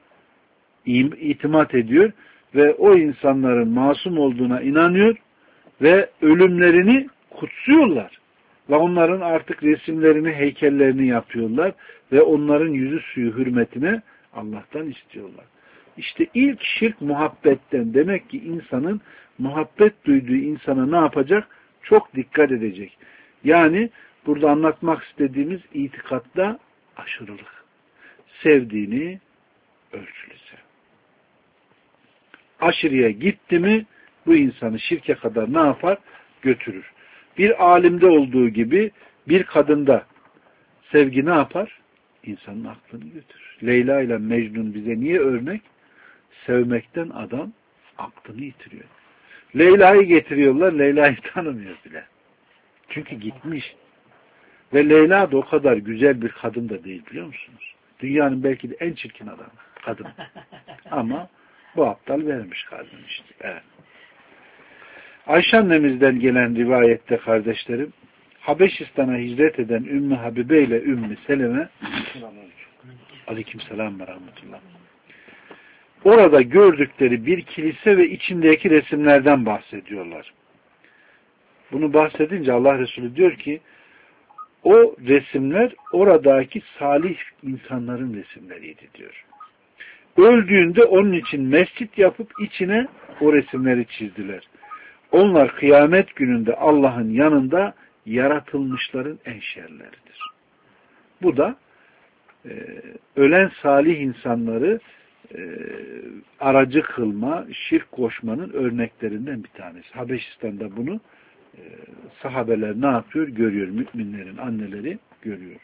İtimat ediyor ve o insanların masum olduğuna inanıyor ve ölümlerini kutsuyorlar. Ve onların artık resimlerini, heykellerini yapıyorlar ve onların yüzü suyu hürmetine Allah'tan istiyorlar. İşte ilk şirk muhabbetten. Demek ki insanın muhabbet duyduğu insana ne yapacak? Çok dikkat edecek. Yani burada anlatmak istediğimiz itikatta aşırılık. Sevdiğini ölçülü sev. Aşırıya gitti mi bu insanı şirke kadar ne yapar? Götürür. Bir alimde olduğu gibi bir kadında sevgi ne yapar? İnsanın aklını götürür. Leyla ile Mecnun bize niye örnek? Sevmekten adam aklını yitiriyor. Leyla'yı getiriyorlar, Leyla'yı tanımıyor bile. Çünkü gitmiş. Ve Leyla da o kadar güzel bir kadın da değil biliyor musunuz? Dünyanın belki de en çirkin adamı, kadın. Ama bu aptal vermiş kadın işte. Evet. Ayşe annemizden gelen rivayette kardeşlerim, Habeşistan'a hicret eden Ümmü Habibe ile Ümmü Seleme aleykümselam ve rahmetullah. Orada gördükleri bir kilise ve içindeki resimlerden bahsediyorlar. Bunu bahsedince Allah Resulü diyor ki o resimler oradaki salih insanların resimleriydi diyor. Öldüğünde onun için mescit yapıp içine o resimleri çizdiler. Onlar kıyamet gününde Allah'ın yanında yaratılmışların en şerleridir. Bu da ölen salih insanları aracı kılma, şirk koşmanın örneklerinden bir tanesi. Habeşistan'da bunu sahabeler ne yapıyor? Görüyor. Müminlerin anneleri görüyor.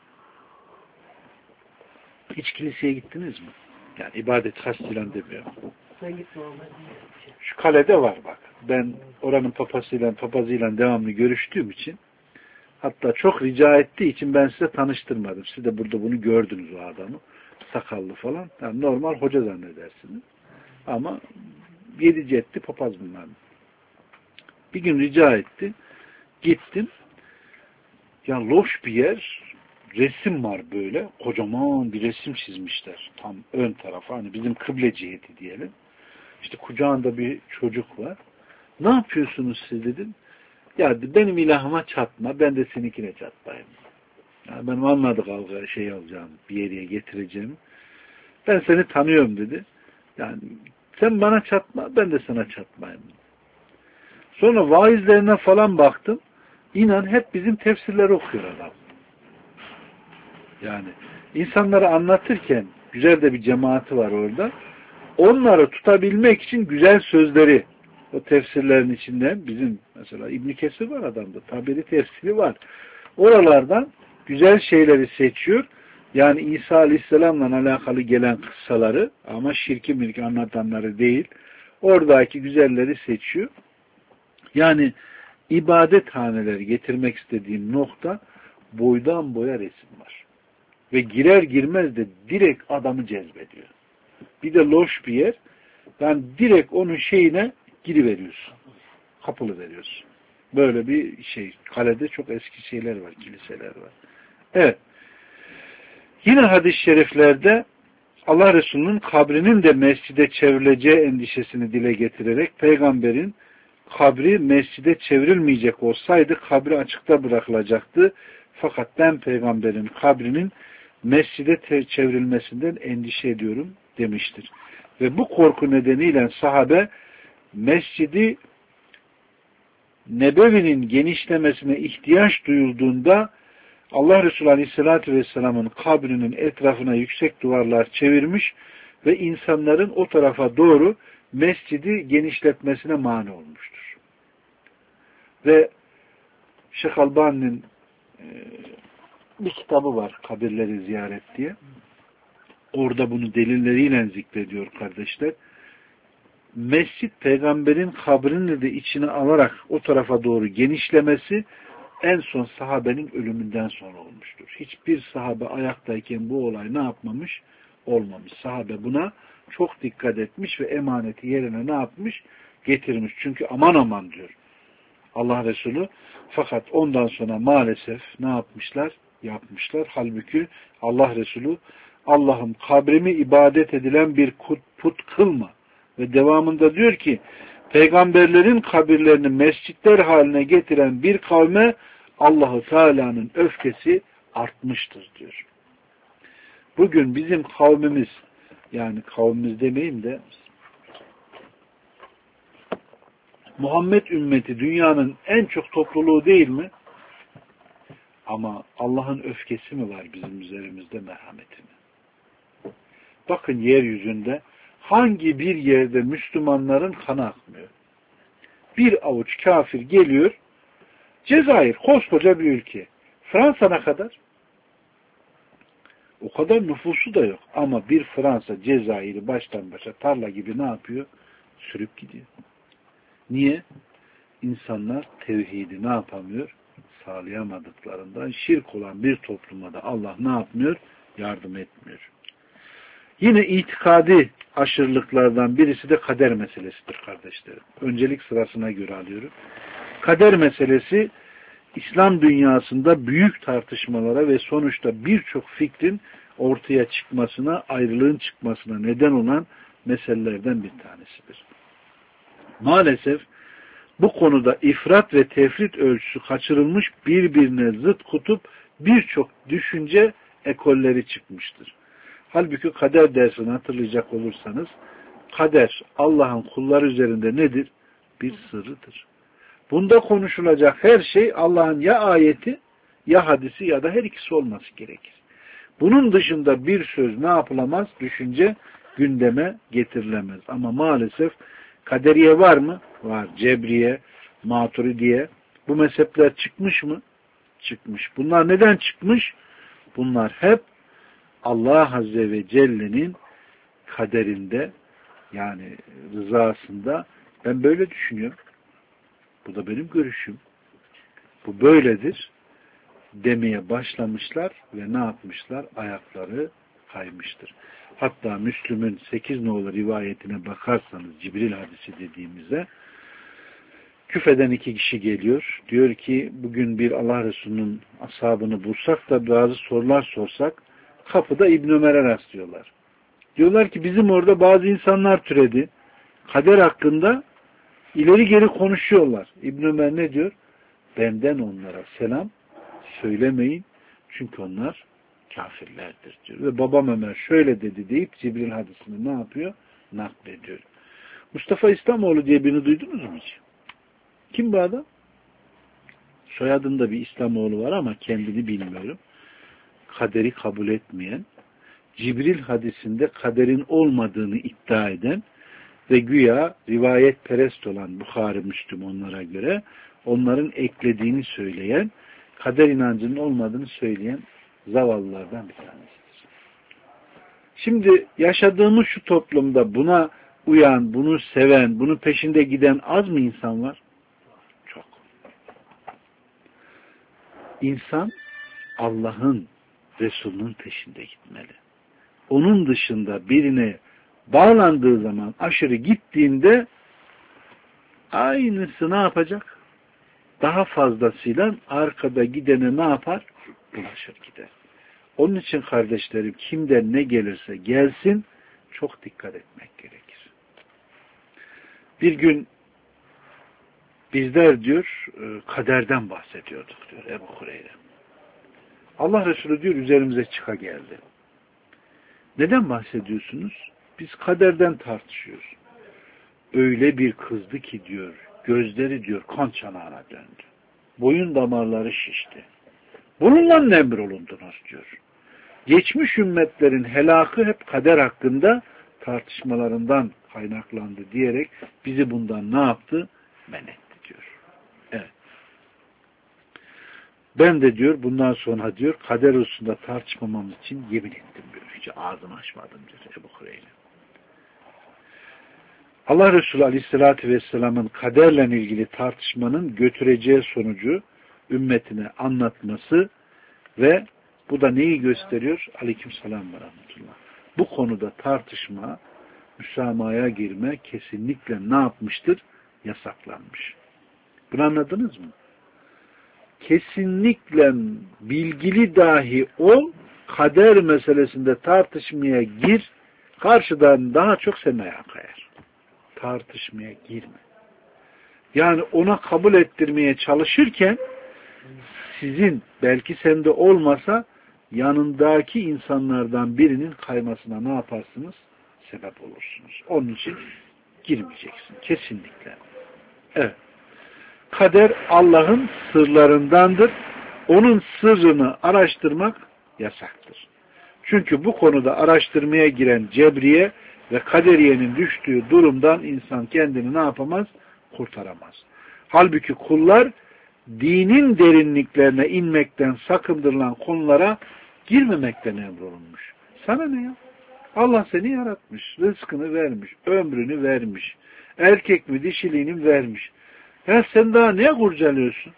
Hiç kiliseye gittiniz mi? Yani ibadet kastıyla demiyorum. Şu kalede var bak. Ben oranın papazıyla devamlı görüştüğüm için, hatta çok rica ettiği için ben size tanıştırmadım. Siz de burada bunu gördünüz, o adamı. Sakallı falan. Yani normal hoca zannedersiniz. Ama yedici etti papaz bunlar. Bir gün rica etti. Gittim. Ya loş bir yer. Resim var böyle. Kocaman bir resim çizmişler. Tam ön tarafa. Hani bizim kıble ciheti diyelim. İşte kucağında bir çocuk var. Ne yapıyorsunuz siz dedim. Ya benim ilahıma çatma. Ben de seninkine çatmayayım. Yani benim anladık şey alacağım. Bir yere getireceğim. Ben seni tanıyorum dedi. Yani sen bana çatma. Ben de sana çatmayayım. Sonra vaizlerine falan baktım. İnan hep bizim tefsirleri okuyor adam. Yani insanları anlatırken güzel de bir cemaati var orada. Onları tutabilmek için güzel sözleri, o tefsirlerin içinden bizim mesela İbn Kesir var adamda. Taberi tefsiri var. Oralardan güzel şeyleri seçiyor. Yani İsa Aleyhisselam'la alakalı gelen kıssaları, ama şirki anlatanları değil. Oradaki güzelleri seçiyor. Yani ibadethaneleri getirmek istediğim nokta, boydan boya resim var. Ve girer girmez de direkt adamı cezbediyor. Bir de loş bir yer. Yani direkt onun şeyine giriveriyorsun. Kapılı veriyorsun. Böyle bir şey. Kalede çok eski şeyler var, kiliseler var. Evet. Yine hadis-i şeriflerde Allah Resulü'nün kabrinin de mescide çevrileceği endişesini dile getirerek, peygamberin kabri mescide çevrilmeyecek olsaydı kabri açıkta bırakılacaktı. Fakat ben peygamberin kabrinin mescide çevrilmesinden endişe ediyorum demiştir. Ve bu korku nedeniyle sahabe Mescid-i Nebevi'nin genişlemesine ihtiyaç duyulduğunda Allah Resulü Aleyhisselatü Vesselam'ın kabrinin etrafına yüksek duvarlar çevirmiş ve insanların o tarafa doğru mescidi genişletmesine mani olmuştur. Ve Şeyh Albani'nin bir kitabı var, kabirleri ziyaret diye. Orada bunu delilleriyle zikrediyor kardeşler. Mescid peygamberin kabrini de içine alarak o tarafa doğru genişlemesi en son sahabenin ölümünden sonra olmuştur. Hiçbir sahabe ayaktayken bu olay ne yapmamış? Olmamış. Sahabe buna çok dikkat etmiş ve emaneti yerine ne yapmış? Getirmiş. Çünkü aman aman diyor Allah Resulü. Fakat ondan sonra maalesef ne yapmışlar? Yapmışlar. Halbuki Allah Resulü, Allah'ım kabrimi ibadet edilen bir put kılma. Ve devamında diyor ki, peygamberlerin kabirlerini mescitler haline getiren bir kavme Allah-u Teala'nın öfkesi artmıştır diyor. Bugün bizim kavmimiz, yani kavmimiz demeyeyim de Muhammed ümmeti dünyanın en çok topluluğu değil mi? Ama Allah'ın öfkesi mi var bizim üzerimizde, merhameti mi? Bakın yeryüzünde hangi bir yerde Müslümanların kanı akmıyor? Bir avuç kafir geliyor. Cezayir koskoca bir ülke. Fransa'na kadar o kadar nüfusu da yok. Ama bir Fransa Cezayir'i baştan başa tarla gibi ne yapıyor? Sürüp gidiyor. Niye? İnsanlar tevhidi ne yapamıyor? Sağlayamadıklarından şirk olan bir topluma da Allah ne yapmıyor? Yardım etmiyor. Yine itikadi aşırılıklardan birisi de kader meselesidir kardeşlerim. Öncelik sırasına göre alıyorum. Kader meselesi İslam dünyasında büyük tartışmalara ve sonuçta birçok fikrin ortaya çıkmasına, ayrılığın çıkmasına neden olan meselelerden bir tanesidir. Maalesef bu konuda ifrat ve tefrit ölçüsü kaçırılmış, birbirine zıt kutup birçok düşünce ekolleri çıkmıştır. Halbuki kader dersini hatırlayacak olursanız, kader Allah'ın kulları üzerinde nedir? Bir sırrıdır. Bunda konuşulacak her şey Allah'ın ya ayeti, ya hadisi ya da her ikisi olması gerekir. Bunun dışında bir söz ne yapılamaz? Düşünce gündeme getirilemez. Ama maalesef kaderiye var mı? Var. Cebriye, Maturidiye. Bu mezhepler çıkmış mı? Çıkmış. Bunlar neden çıkmış? Bunlar hep Allah Azze ve Celle'nin kaderinde, yani rızasında, ben böyle düşünüyorum. Bu da benim görüşüm. Bu böyledir demeye başlamışlar ve ne yapmışlar? Ayakları kaymıştır. Hatta Müslüm'ün 8 nolu rivayetine bakarsanız, Cibril hadisi dediğimizde, küfeden 2 kişi geliyor. Diyor ki bugün bir Allah Resulü'nün ashabını bulsak da bazı sorular sorsak, kapıda İbn Ömer'e rastlıyorlar. Diyorlar ki bizim orada bazı insanlar türedi. Kader hakkında ileri geri konuşuyorlar. İbn Ömer ne diyor? Benden onlara selam söylemeyin. Çünkü onlar kafirlerdir diyor. Ve babam Ömer şöyle dedi deyip Cibril hadisini ne yapıyor? Naklediyor. Mustafa İslamoğlu diye birini duydunuz mu hiç? Kim bu adam? Soyadında bir İslamoğlu var ama kendini bilmiyorum. Kaderi kabul etmeyen, Cibril hadisinde kaderin olmadığını iddia eden ve güya rivayet perest olan Bukhari, Müslüm onlara göre onların eklediğini söyleyen, kader inancının olmadığını söyleyen zavallılardan bir tanesidir. Şimdi yaşadığımız şu toplumda buna uyan, bunu seven, bunun peşinde giden az mı insan var? Çok. İnsan Allah'ın, Resul'ünün peşinde gitmeli. Onun dışında birine bağlandığı zaman, aşırı gittiğinde aynısı ne yapacak? Daha fazlasıyla arkada gidene ne yapar? Bulaşır gider. Onun için kardeşlerim, kimden ne gelirse gelsin çok dikkat etmek gerekir. Bir gün bizler diyor kaderden bahsediyorduk diyor Ebu Hureyre. Allah Resulü diyor üzerimize çıka geldi. Neden bahsediyorsunuz? Biz kaderden tartışıyoruz. Öyle bir kızdı ki diyor, gözleri diyor kan çanağına döndü. Boyun damarları şişti. Bununla emrolundunuz diyor. Geçmiş ümmetlerin helakı hep kader hakkında tartışmalarından kaynaklandı diyerek bizi bundan ne yaptı? Men etti diyor. Evet. Ben de diyor bundan sonra diyor kader hususunda tartışmamamız için yemin ettim diyor. Hiç ağzımı açmadım diyor Ebu Hureyre. Allah Resulü Aleyhisselatü Vesselam'ın kaderle ilgili tartışmanın götüreceği sonucu ümmetine anlatması ve bu da neyi gösteriyor? Aleykümselam ve rahmetullah. Bu konuda tartışma, müsamahaya girme kesinlikle ne yapmıştır? Yasaklanmış. Bunu anladınız mı? Kesinlikle bilgili dahi ol, kader meselesinde tartışmaya gir, karşıdan daha çok semaya kayar. Tartışmaya girme. Yani ona kabul ettirmeye çalışırken sizin, belki sende olmasa yanındaki insanlardan birinin kaymasına ne yaparsınız? Sebep olursunuz. Onun için girmeyeceksin. Kesinlikle. Evet. Kader Allah'ın sırlarındandır. Onun sırrını araştırmak yasaktır. Çünkü bu konuda araştırmaya giren cebriye ve kaderiyenin düştüğü durumdan insan kendini ne yapamaz? Kurtaramaz. Halbuki kullar dinin derinliklerine inmekten sakındırılan konulara girmemekten emrolunmuş. Sana ne ya? Allah seni yaratmış, rızkını vermiş, ömrünü vermiş, erkek mi dişiliğini vermiş. Ya sen daha neye kurcalıyorsun?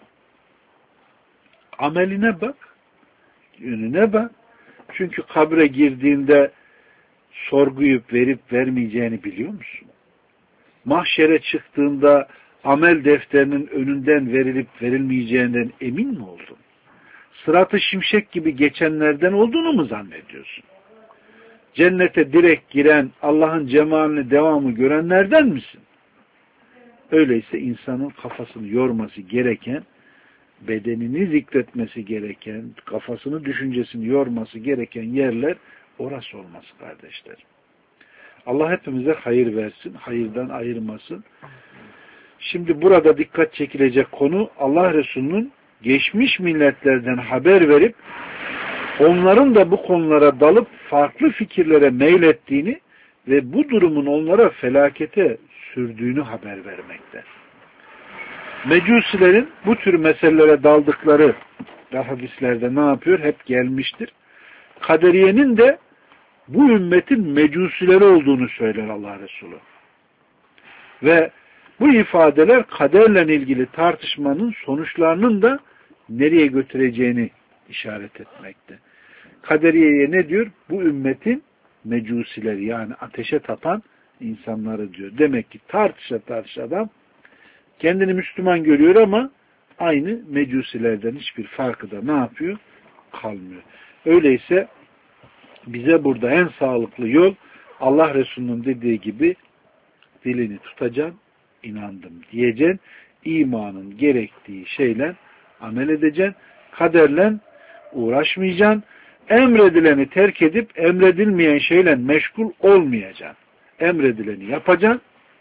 Ameline bak, yönüne bak. Çünkü kabre girdiğinde sorguyu verip vermeyeceğini biliyor musun? Mahşere çıktığında amel defterinin önünden verilip verilmeyeceğinden emin mi oldun? Sırat-ı şimşek gibi geçenlerden olduğunu mu zannediyorsun? Cennete direkt giren, Allah'ın cemalini devamı görenlerden misin? Öyleyse insanın kafasını yorması gereken, bedenini zikretmesi gereken, kafasını, düşüncesini yorması gereken yerler orası olması kardeşler. Allah hepimize hayır versin, hayırdan ayırmasın. Şimdi burada dikkat çekilecek konu Allah Resulü'nün geçmiş milletlerden haber verip onların da bu konulara dalıp farklı fikirlere meylettiğini ve bu durumun onlara felakete sürdüğünü haber vermekte. Mecusilerin bu tür meselelere daldıkları hadislerde ne yapıyor? Hep gelmiştir. Kaderiyenin de bu ümmetin mecusileri olduğunu söyler Allah Resulü. Ve bu ifadeler kaderle ilgili tartışmanın sonuçlarının da nereye götüreceğini işaret etmekte. Kaderiyeye ne diyor? Bu ümmetin mecusileri, yani ateşe tapan insanları diyor. Demek ki tartışa adam kendini Müslüman görüyor ama aynı mecusilerden hiçbir farkı da ne yapıyor? Kalmıyor. Öyleyse bize burada en sağlıklı yol Allah Resulü'nün dediği gibi dilini tutacaksın, inandım diyeceksin, imanın gerektiği şeyle amel edeceksin, kaderle uğraşmayacaksın, emredileni terk edip emredilmeyen şeyle meşgul olmayacaksın. Emredileni yapacaksın,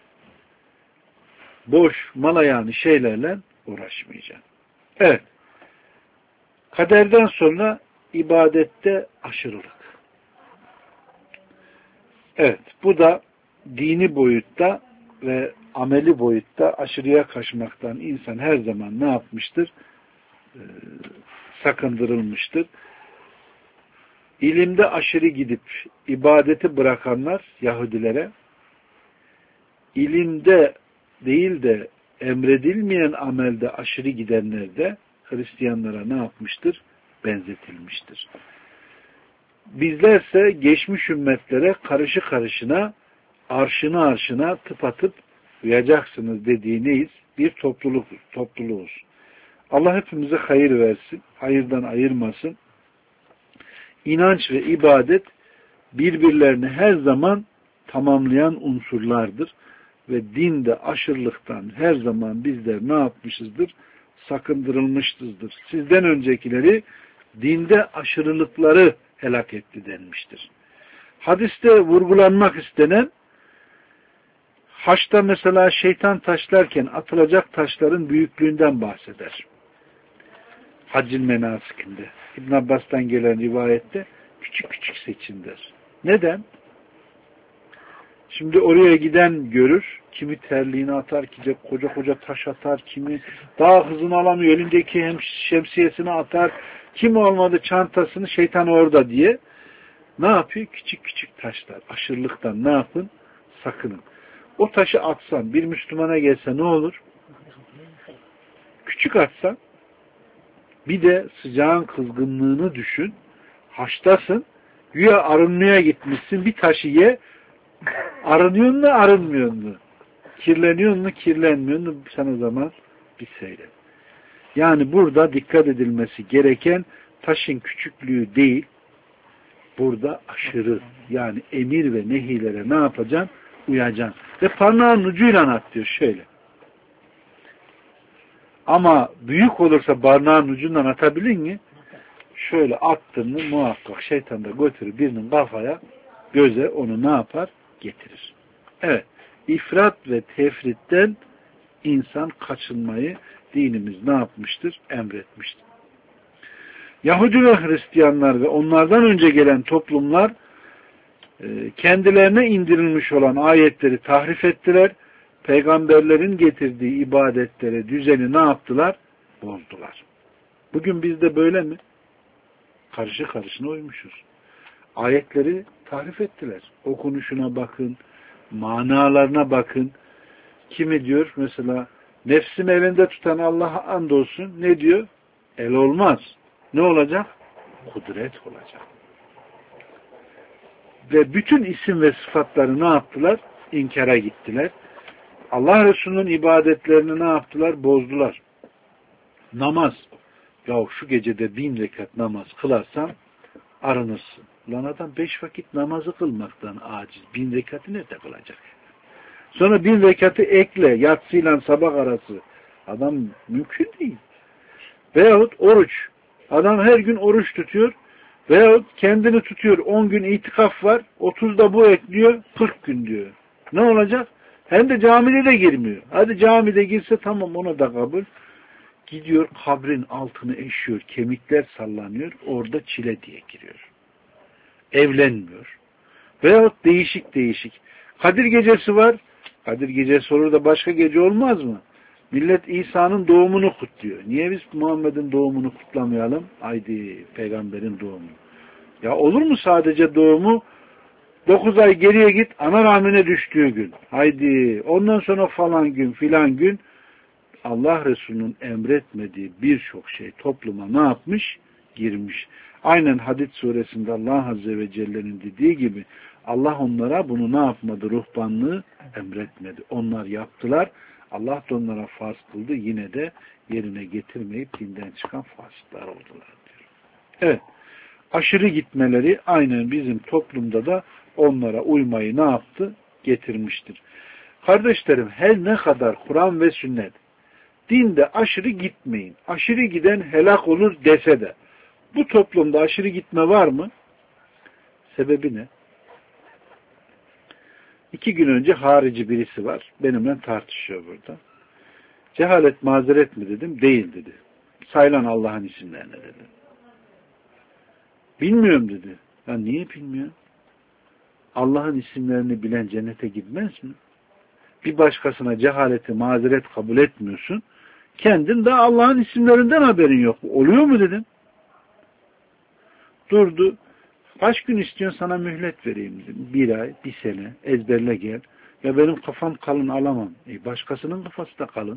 boş malayani şeylerle uğraşmayacaksın. Evet. Kaderden sonra ibadette aşırılık. Evet. Bu da dini boyutta ve ameli boyutta aşırıya kaçmaktan insan her zaman ne yapmıştır? Sakındırılmıştır. İlimde aşırı gidip ibadeti bırakanlar Yahudilere, ilimde değil de emredilmeyen amelde aşırı gidenler de Hristiyanlara ne yapmıştır? Benzetilmiştir. Bizlerse geçmiş ümmetlere karışı karışına, arşına tıpatıp uyacaksınız dediği neyiz? Bir topluluğuz. Allah hepimize hayır versin, hayırdan ayırmasın. İnanç ve ibadet birbirlerini her zaman tamamlayan unsurlardır. Ve dinde aşırılıktan her zaman bizler ne yapmışızdır? Sakındırılmışızdır. Sizden öncekileri dinde aşırılıkları helak etti denmiştir. Hadiste vurgulanmak istenen, haçta mesela şeytan taşlarken atılacak taşların büyüklüğünden bahseder. Haccın menasikinde. İbn Abbas'tan gelen rivayette küçük küçük seçin der. Neden? Şimdi oraya giden görür, kimi terliğini atar, kimi koca taş atar, kimi daha hızını alamıyor, elindeki hem şemsiyesini atar, kim olmadı çantasını, şeytan orada diye. Ne yapıyor? Küçük küçük taşlar. Aşırılıktan ne yapın? Sakının. O taşı atsan, bir Müslümana gelse ne olur? Küçük atsan, bir de sıcağın kızgınlığını düşün, haçtasın, güya arınmaya gitmişsin, bir taşı ye, arınıyor mu, arınmıyor mu? Kirleniyor mu, kirlenmiyor mu? Sen o zaman bir seyret. Yani burada dikkat edilmesi gereken taşın küçüklüğü değil, burada aşırı, yani emir ve nehilere ne yapacaksın? Uyacaksın. Ve parmağın ucuyla at diyor şöyle. Ama büyük olursa parmağın ucundan atabilir mi? Şöyle attın mı muhakkak şeytan da götürür birinin kafaya, göze onu ne yapar? Getirir. Evet. İfrat ve tefritten insan kaçınmayı dinimiz ne yapmıştır? Emretmiştir. Yahudi ve Hristiyanlar ve onlardan önce gelen toplumlar kendilerine indirilmiş olan ayetleri tahrif ettiler. Peygamberlerin getirdiği ibadetlere, düzeni ne yaptılar? Bozdular. Bugün bizde böyle mi? Karşı karşına uymuşuz. Ayetleri tahrif ettiler. Okunuşuna bakın, manalarına bakın. Kimi diyor? Mesela nefsim elinde tutan Allah'a andolsun. Ne diyor? El olmaz. Ne olacak? Kudret olacak. Ve bütün isim ve sıfatları ne yaptılar? İnkara gittiler. Allah Resulü'nün ibadetlerini ne yaptılar? Bozdular. Namaz. Ya şu gecede 1000 rekat namaz kılarsan arınırsın. Ulan adam 5 vakit namazı kılmaktan aciz. 1000 rekatı nerede kılacak? Sonra 1000 rekatı ekle. Yatsıyla sabah arası. Adam mümkün değil. Veyahut oruç. Adam her gün oruç tutuyor. Veyahut kendini tutuyor. 10 gün itikaf var. 30'da bu ekliyor. 40 gün diyor. Ne olacak? Hem de camide de girmiyor. Hadi camide girse tamam, ona da kabul. Gidiyor kabrin altını eşiyor, kemikler sallanıyor, orada çile diye giriyor. Evlenmiyor. Veyahut değişik. Kadir gecesi var. Kadir gecesi olur da başka gece olmaz mı? Millet İsa'nın doğumunu kutluyor. Niye biz Muhammed'in doğumunu kutlamayalım? Haydi peygamberin doğumu. Ya olur mu sadece doğumu? 9 ay geriye git, ana rahmine düştüğü gün. Haydi ondan sonra falan gün filan gün Allah Resulü'nün emretmediği birçok şey topluma ne yapmış? Girmiş. Aynen Hadid suresinde Allah Azze ve Celle'nin dediği gibi Allah onlara bunu ne yapmadı? Ruhbanlığı emretmedi. Onlar yaptılar. Allah da onlara farz kıldı. Yine de yerine getirmeyip dinden çıkan fasıklar oldular diyor. Evet. Aşırı gitmeleri aynen bizim toplumda da onlara uymayı ne yaptı? Getirmiştir. Kardeşlerim her ne kadar Kur'an ve sünnet dinde aşırı gitmeyin, aşırı giden helak olur dese de bu toplumda aşırı gitme var mı? Sebebi ne? 2 gün önce harici birisi var. Benimle tartışıyor burada. Cehalet mazeret mi dedim? Değil dedi. Sayılan Allah'ın isimlerine dedi. Bilmiyorum dedi. Ya niye bilmiyor? Allah'ın isimlerini bilen cennete gitmez mi? Bir başkasına cehaleti mazeret kabul etmiyorsun. Kendin de Allah'ın isimlerinden haberin yok. Oluyor mu dedim. Durdu. Kaç gün istiyorsun sana mühlet vereyim dedim. 1 ay, 1 sene ezberle gel. Ya benim kafam kalın alamam. Başkasının kafası da kalın.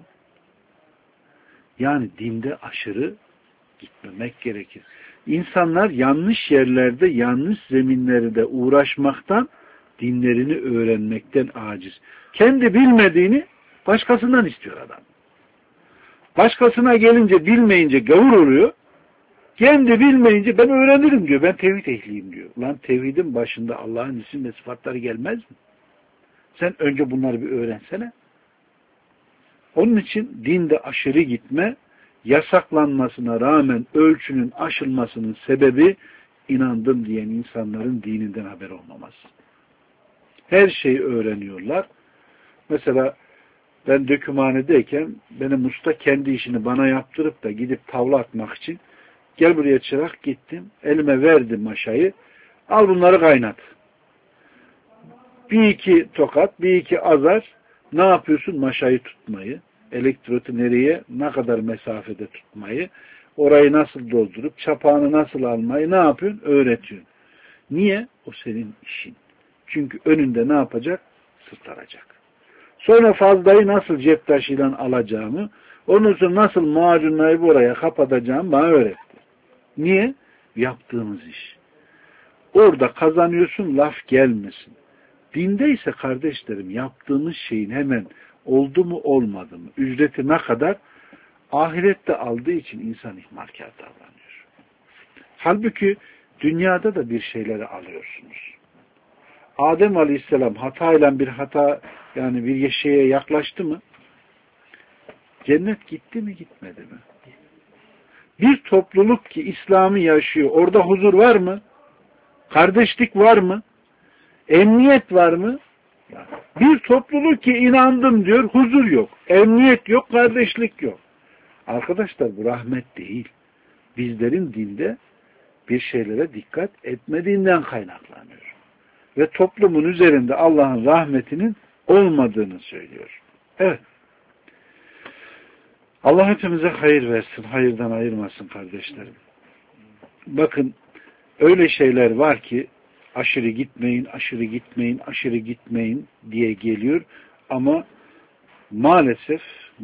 Yani dinde aşırı gitmemek gerekir. İnsanlar yanlış yerlerde, yanlış zeminlerde uğraşmaktan, dinlerini öğrenmekten aciz. Kendi bilmediğini başkasından istiyor adam. Başkasına gelince bilmeyince gavur oluyor. Kendi bilmeyince ben öğrenirim diyor. Ben tevhid ehliyim diyor. Lan tevhidin başında Allah'ın isim ve sıfatları gelmez mi? Sen önce bunları bir öğrensene. Onun için dinde aşırı gitme, yasaklanmasına rağmen ölçünün aşılmasının sebebi inandım diyen insanların dininden haber olmaması. Her şeyi öğreniyorlar. Mesela ben dökümhanedeyken benim usta kendi işini bana yaptırıp da gidip tavla atmak için gel buraya çırak gittim. Elime verdim maşayı. Al bunları kaynat. 1-2 tokat, 1-2 azar. Ne yapıyorsun? Maşayı tutmayı. Elektrotu nereye, ne kadar mesafede tutmayı. Orayı nasıl doldurup, çapağını nasıl almayı ne yapıyorsun? Öğretiyorsun. Niye? O senin işin. Çünkü önünde ne yapacak? Sırtaracak. Sonra fazlayı nasıl cep taşıyla alacağımı, ondan sonra nasıl macunlayıp oraya kapatacağımı bana öğretti. Niye? Yaptığımız iş. Orada kazanıyorsun, laf gelmesin. Dinde ise kardeşlerim yaptığımız şeyin hemen oldu mu olmadı mı, ücreti ne kadar ahirette aldığı için insan ihmalkar davranıyor. Halbuki dünyada da bir şeyleri alıyorsunuz. Adem Aleyhisselam hatayla bir hata yani bir şeye yaklaştı mı? Cennet gitti mi gitmedi mi? Bir topluluk ki İslam'ı yaşıyor. Orada huzur var mı? Kardeşlik var mı? Emniyet var mı? Bir topluluk ki inandım diyor, huzur yok. Emniyet yok, kardeşlik yok. Arkadaşlar bu rahmet değil. Bizlerin dinde bir şeylere dikkat etmediğinden kaynaklanıyor. Ve toplumun üzerinde Allah'ın rahmetinin olmadığını söylüyor. Evet. Allah hepimize hayır versin, hayırdan ayırmasın kardeşlerim. Bakın öyle şeyler var ki aşırı gitmeyin, aşırı gitmeyin, aşırı gitmeyin diye geliyor. Ama maalesef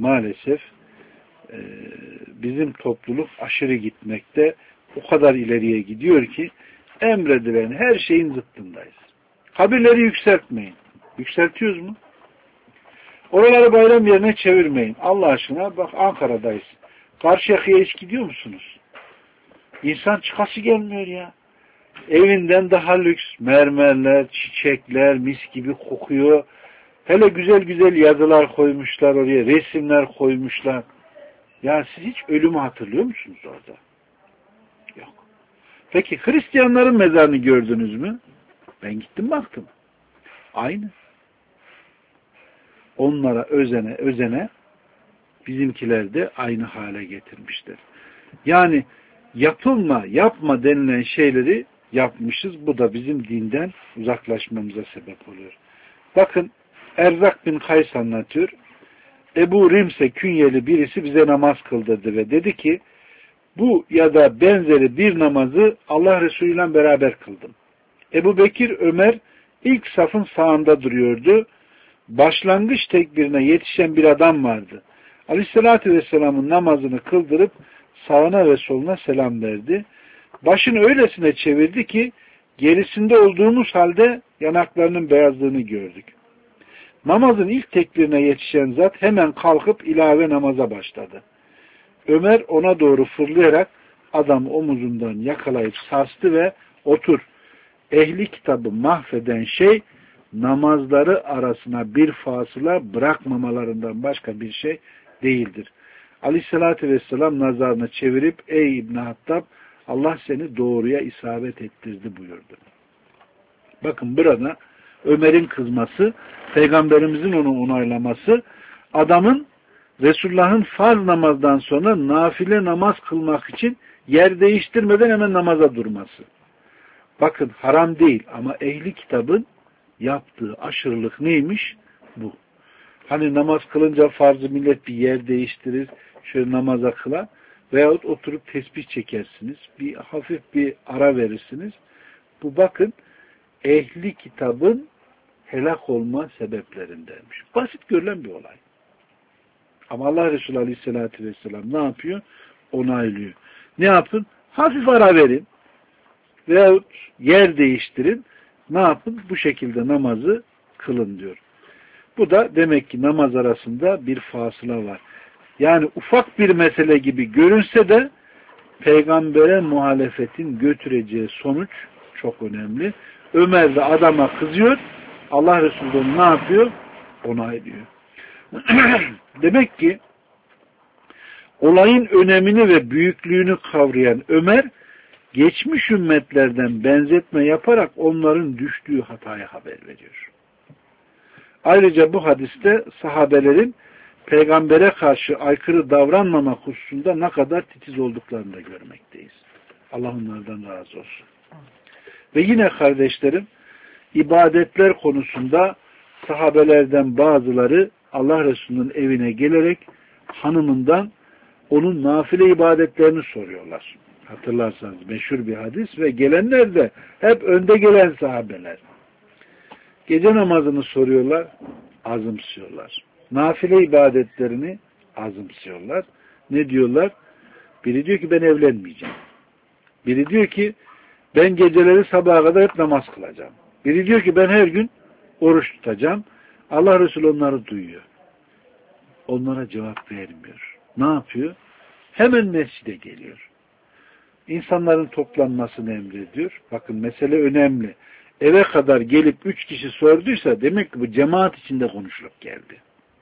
bizim topluluk aşırı gitmekte o kadar ileriye gidiyor ki emredilen her şeyin zıttındayız. Kabirleri yükseltmeyin. Yükseltiyoruz mu? Oraları bayram yerine çevirmeyin. Allah aşkına bak Ankara'dayız. Karşıyaka'ya hiç gidiyor musunuz? İnsan çıkası gelmiyor ya. Evinden daha lüks mermerler, çiçekler, mis gibi kokuyor. Hele güzel güzel yazılar koymuşlar oraya, resimler koymuşlar. Ya siz hiç ölümü hatırlıyor musunuz orada? Yok. Peki Hristiyanların mezarını gördünüz mü? Ben gittim baktım. Aynı. Onlara özene bizimkiler de aynı hale getirmişler. Yani yapma denilen şeyleri yapmışız. Bu da bizim dinden uzaklaşmamıza sebep oluyor. Bakın Erzak bin Kays anlatıyor. Ebu Rimse künyeli birisi bize namaz kıldırdı ve dedi ki bu ya da benzeri bir namazı Allah Resulü ile beraber kıldım. Ebu Bekir, Ömer ilk safın sağında duruyordu. Başlangıç tekbirine yetişen bir adam vardı. Aleyhissalatü Vesselam'ın namazını kıldırıp sağına ve soluna selam verdi. Başını öylesine çevirdi ki gerisinde olduğumuz halde yanaklarının beyazlığını gördük. Namazın ilk tekbirine yetişen zat hemen kalkıp ilave namaza başladı. Ömer ona doğru fırlayarak adamı omuzundan yakalayıp sarstı ve otur. Ehli kitabı mahveden şey namazları arasına bir fasıla bırakmamalarından başka bir şey değildir. Aleyhissalatü vesselam nazarını çevirip ey İbn Hattab Allah seni doğruya isabet ettirdi buyurdu. Bakın burada Ömer'in kızması, Peygamberimizin onu onaylaması, adamın Resulullah'ın farz namazdan sonra nafile namaz kılmak için yer değiştirmeden hemen namaza durması. Bakın haram değil ama ehli kitabın yaptığı aşırılık neymiş? Bu. Hani namaz kılınca farzı millet bir yer değiştirir, şöyle namaza kılar veyahut oturup tesbih çekersiniz, bir hafif bir ara verirsiniz. Bu bakın ehli kitabın helak olma sebeplerindenmiş. Basit görülen bir olay. Ama Allah Resulü Aleyhisselatü Vesselam ne yapıyor? Onaylıyor. Ne yapın? Hafif ara verin veyahut yer değiştirin. Ne yapın? Bu şekilde namazı kılın diyor. Bu da demek ki namaz arasında bir fasıla var. Yani ufak bir mesele gibi görünse de peygambere muhalefetin götüreceği sonuç çok önemli. Ömer de adama kızıyor. Allah Resulü ne yapıyor? Onaylıyor. Demek ki olayın önemini ve büyüklüğünü kavrayan Ömer geçmiş ümmetlerden benzetme yaparak onların düştüğü hataya haber veriyor. Ayrıca bu hadiste sahabelerin peygambere karşı aykırı davranmamak hususunda ne kadar titiz olduklarını da görmekteyiz. Allah onlardan razı olsun. Ve yine kardeşlerim, ibadetler konusunda sahabelerden bazıları Allah Resulü'nün evine gelerek hanımından onun nafile ibadetlerini soruyorlar. Hatırlarsanız meşhur bir hadis ve gelenler de hep önde gelen sahabeler. Gece namazını soruyorlar, azımsıyorlar. Nafile ibadetlerini azımsıyorlar. Ne diyorlar? Biri diyor ki ben evlenmeyeceğim. Biri diyor ki ben geceleri sabaha kadar hep namaz kılacağım. Biri diyor ki ben her gün oruç tutacağım. Allah Resulü onları duyuyor. Onlara cevap vermiyor. Ne yapıyor? Hemen mescide geliyor. İnsanların toplanmasını emrediyor. Bakın mesele önemli. Eve kadar gelip 3 kişi sorduysa demek ki bu cemaat içinde konuşulup geldi.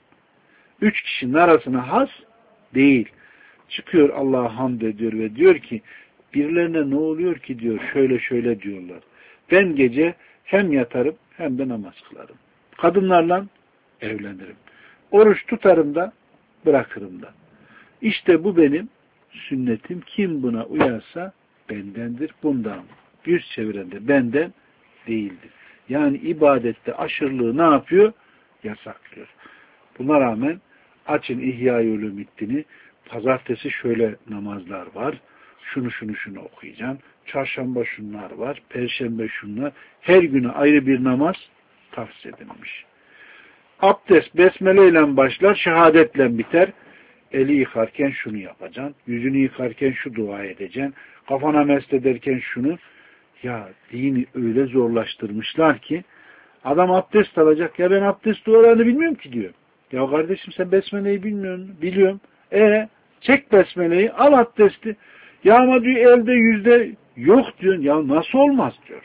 3 kişinin arasına has değil. Çıkıyor Allah'a hamd ediyor ve diyor ki birilerine ne oluyor ki diyor şöyle şöyle diyorlar. Ben gece hem yatarım hem de namaz kılarım. Kadınlarla evlenirim. Oruç tutarım da bırakırım da. İşte bu benim sünnetim. Kim buna uyarsa bendendir. Bundan yüz çeviren de benden değildir. Yani ibadette aşırılığı ne yapıyor? Yasaklıyor. Buna rağmen açın İhya-i Ulûmiddin'i, pazartesi şöyle namazlar var. Şunu okuyacağım. Çarşamba şunlar var. Perşembe şunlar. Her güne ayrı bir namaz tavsiye edilmiş. Abdest besmele ile başlar, şehadetle biter. Eli yıkarken şunu yapacaksın. Yüzünü yıkarken şu dua edeceksin. Kafana mest ederken şunu. Ya dini öyle zorlaştırmışlar ki adam abdest alacak. Ya ben abdest dualarını bilmiyorum ki diyor. Ya kardeşim sen besmeleyi bilmiyorsun. Biliyorum. Çek besmeleyi, al abdesti. Ya ama diyor elde yüzde yok diyorsun. Ya nasıl olmaz diyor.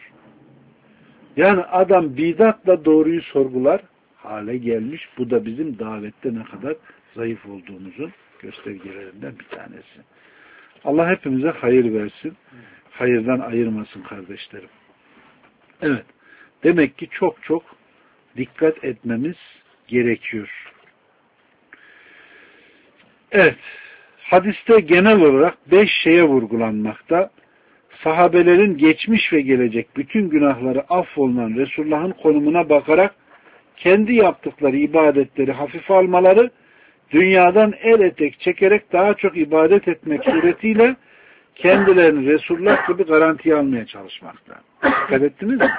Yani adam bidatla doğruyu sorgular hale gelmiş. Bu da bizim davette ne kadar zayıf olduğumuzun göstergelerinden bir tanesi. Allah hepimize hayır versin. Hayırdan ayırmasın kardeşlerim. Evet. Demek ki çok çok dikkat etmemiz gerekiyor. Evet. Hadiste genel olarak 5 şeye vurgulanmakta. Sahabelerin geçmiş ve gelecek bütün günahları affolunan Resulullah'ın konumuna bakarak kendi yaptıkları ibadetleri hafife almaları, dünyadan el etek çekerek daha çok ibadet etmek suretiyle kendilerini Resulullah gibi garantiye almaya çalışmakta. Dikkat ettiniz mi?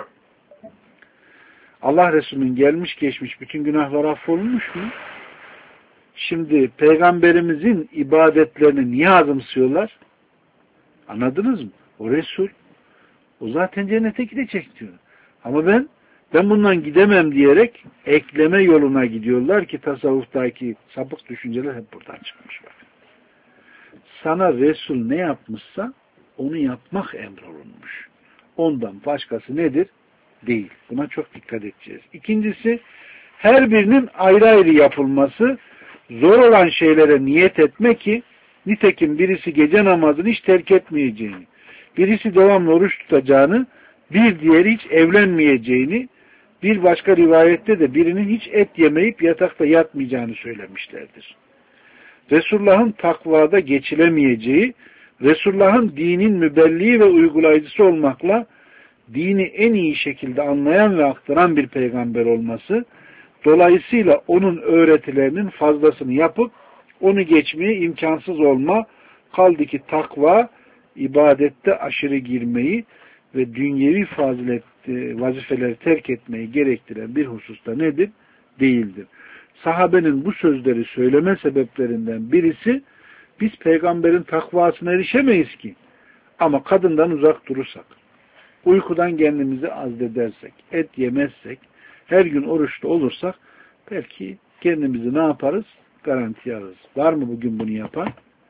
Allah Resulü'nün gelmiş geçmiş bütün günahları affolunmuş mu? Şimdi Peygamberimizin ibadetlerini niye azımsıyorlar? Anladınız mı? O Resul. O zaten cennete gidecek diyor. Ama ben bundan gidemem diyerek ekleme yoluna gidiyorlar ki tasavvuftaki sapık düşünceler hep buradan çıkmış. Bak. Sana Resul ne yapmışsa onu yapmak emrolunmuş. Ondan başkası nedir? Değil. Buna çok dikkat edeceğiz. İkincisi, her birinin ayrı ayrı yapılması, zor olan şeylere niyet etme ki nitekim birisi gece namazını hiç terk etmeyeceğini, birisi devamlı oruç tutacağını, bir diğeri hiç evlenmeyeceğini, bir başka rivayette de birinin hiç et yemeyip yatakta yatmayacağını söylemişlerdir. Resulullah'ın takvada geçilemeyeceği, Resulullah'ın dinin mübelliği ve uygulayıcısı olmakla dini en iyi şekilde anlayan ve aktaran bir peygamber olması, dolayısıyla onun öğretilerinin fazlasını yapıp onu geçmeye imkansız olma, kaldı ki takva, ibadette aşırı girmeyi ve dünyevi vazifeleri terk etmeyi gerektiren bir hususta nedir? Değildir. Sahabenin bu sözleri söyleme sebeplerinden birisi, biz peygamberin takvasına erişemeyiz ki. Ama kadından uzak durursak, uykudan kendimizi azdedersek, et yemezsek, her gün oruçlu olursak, belki kendimizi ne yaparız? Garantiye alırız. Var mı bugün bunu yapan?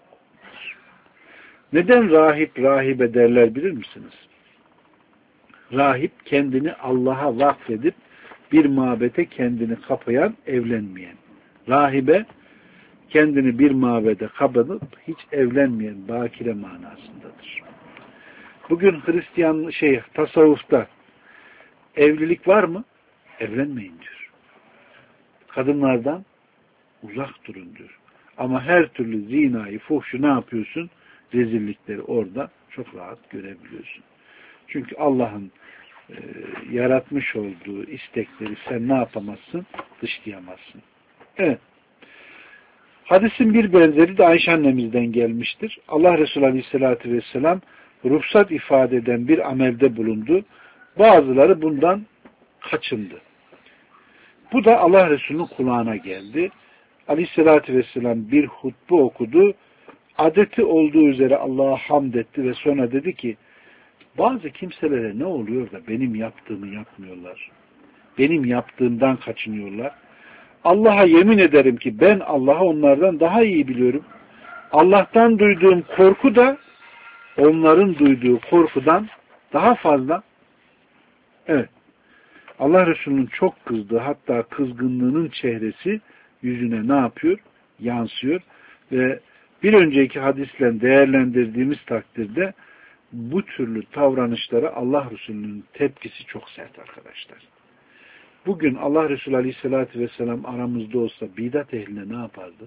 Neden rahip, rahibe derler bilir misiniz? Rahip kendini Allah'a vakfedip bir mabete kendini kapayan, evlenmeyen. Rahibe kendini bir mabede kapatıp hiç evlenmeyen, bakire manasındadır. Bugün Hristiyan tasavvufta evlilik var mı? Evlenmeyin diyor. Kadınlardan uzak durun diyor. Ama her türlü zinayı, fuhşu ne yapıyorsun? Rezillikleri orada çok rahat görebiliyorsun. Çünkü Allah'ın yaratmış olduğu istekleri sen ne yapamazsın? Dışlayamazsın. Evet. Hadisin bir benzeri de Ayşe annemizden gelmiştir. Allah Resulü Aleyhisselatü Vesselam ruhsat ifade eden bir amelde bulundu. Bazıları bundan kaçındı. Bu da Allah Resulü'nün kulağına geldi. Aleyhisselatü Vesselam bir hutbe okudu. Adeti olduğu üzere Allah'a hamd etti ve sonra dedi ki, bazı kimselere ne oluyor da benim yaptığımı yapmıyorlar. Benim yaptığımdan kaçınıyorlar. Allah'a yemin ederim ki ben Allah'ı onlardan daha iyi biliyorum. Allah'tan duyduğum korku da onların duyduğu korkudan daha fazla. Evet. Allah Resulü'nün çok kızdığı, hatta kızgınlığının çehresi yüzüne ne yapıyor? Yansıyor. Ve bir önceki hadisle değerlendirdiğimiz takdirde bu türlü davranışlara Allah Resulü'nün tepkisi çok sert arkadaşlar. Bugün Allah Resulü Aleyhisselatü Vesselam aramızda olsa bidat ehline ne yapardı?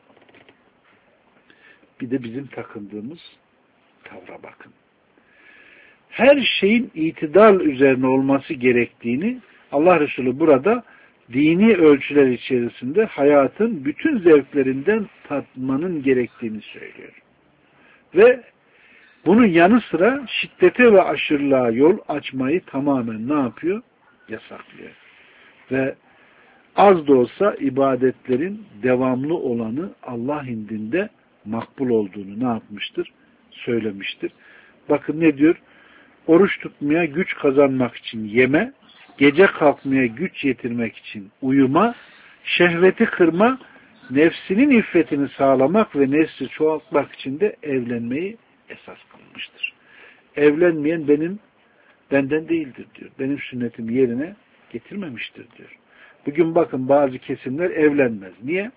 Bir de bizim takındığımız tavra bakın. Her şeyin itidal üzerine olması gerektiğini Allah Resulü burada dini ölçüler içerisinde hayatın bütün zevklerinden tatmanın gerektiğini söylüyor. Ve bunun yanı sıra şiddete ve aşırılığa yol açmayı tamamen ne yapıyor? Yasaklıyor. Ve az da olsa ibadetlerin devamlı olanı Allah indinde makbul olduğunu ne yapmıştır? Söylemiştir. Bakın ne diyor? Oruç tutmaya güç kazanmak için yeme, gece kalkmaya güç yetirmek için uyuma, şehveti kırma, nefsinin iffetini sağlamak ve nesli çoğaltmak için de evlenmeyi esas kılmıştır. Evlenmeyen benden değildir diyor. Benim sünnetimi yerine getirmemiştir diyor. Bugün bakın bazı kesimler evlenmez. Niye?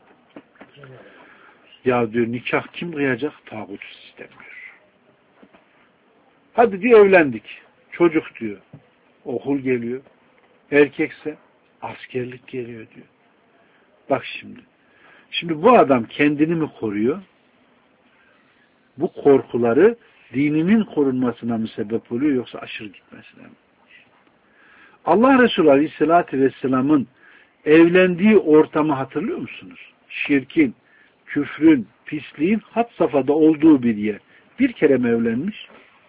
Ya diyor nikah kim kıyacak? Tağut istemiyor. Hadi diyor evlendik. Çocuk diyor. Okul geliyor. Erkekse askerlik geliyor diyor. Bak şimdi. Şimdi bu adam kendini mi koruyor? Bu korkuları dininin korunmasına mı sebep oluyor yoksa aşırı gitmesine mi? Allah Resulü Aleyhisselatü Vesselam'ın evlendiği ortamı hatırlıyor musunuz? Şirkin, küfrün, pisliğin had safhada olduğu bir yer. Bir kere mi evlenmiş?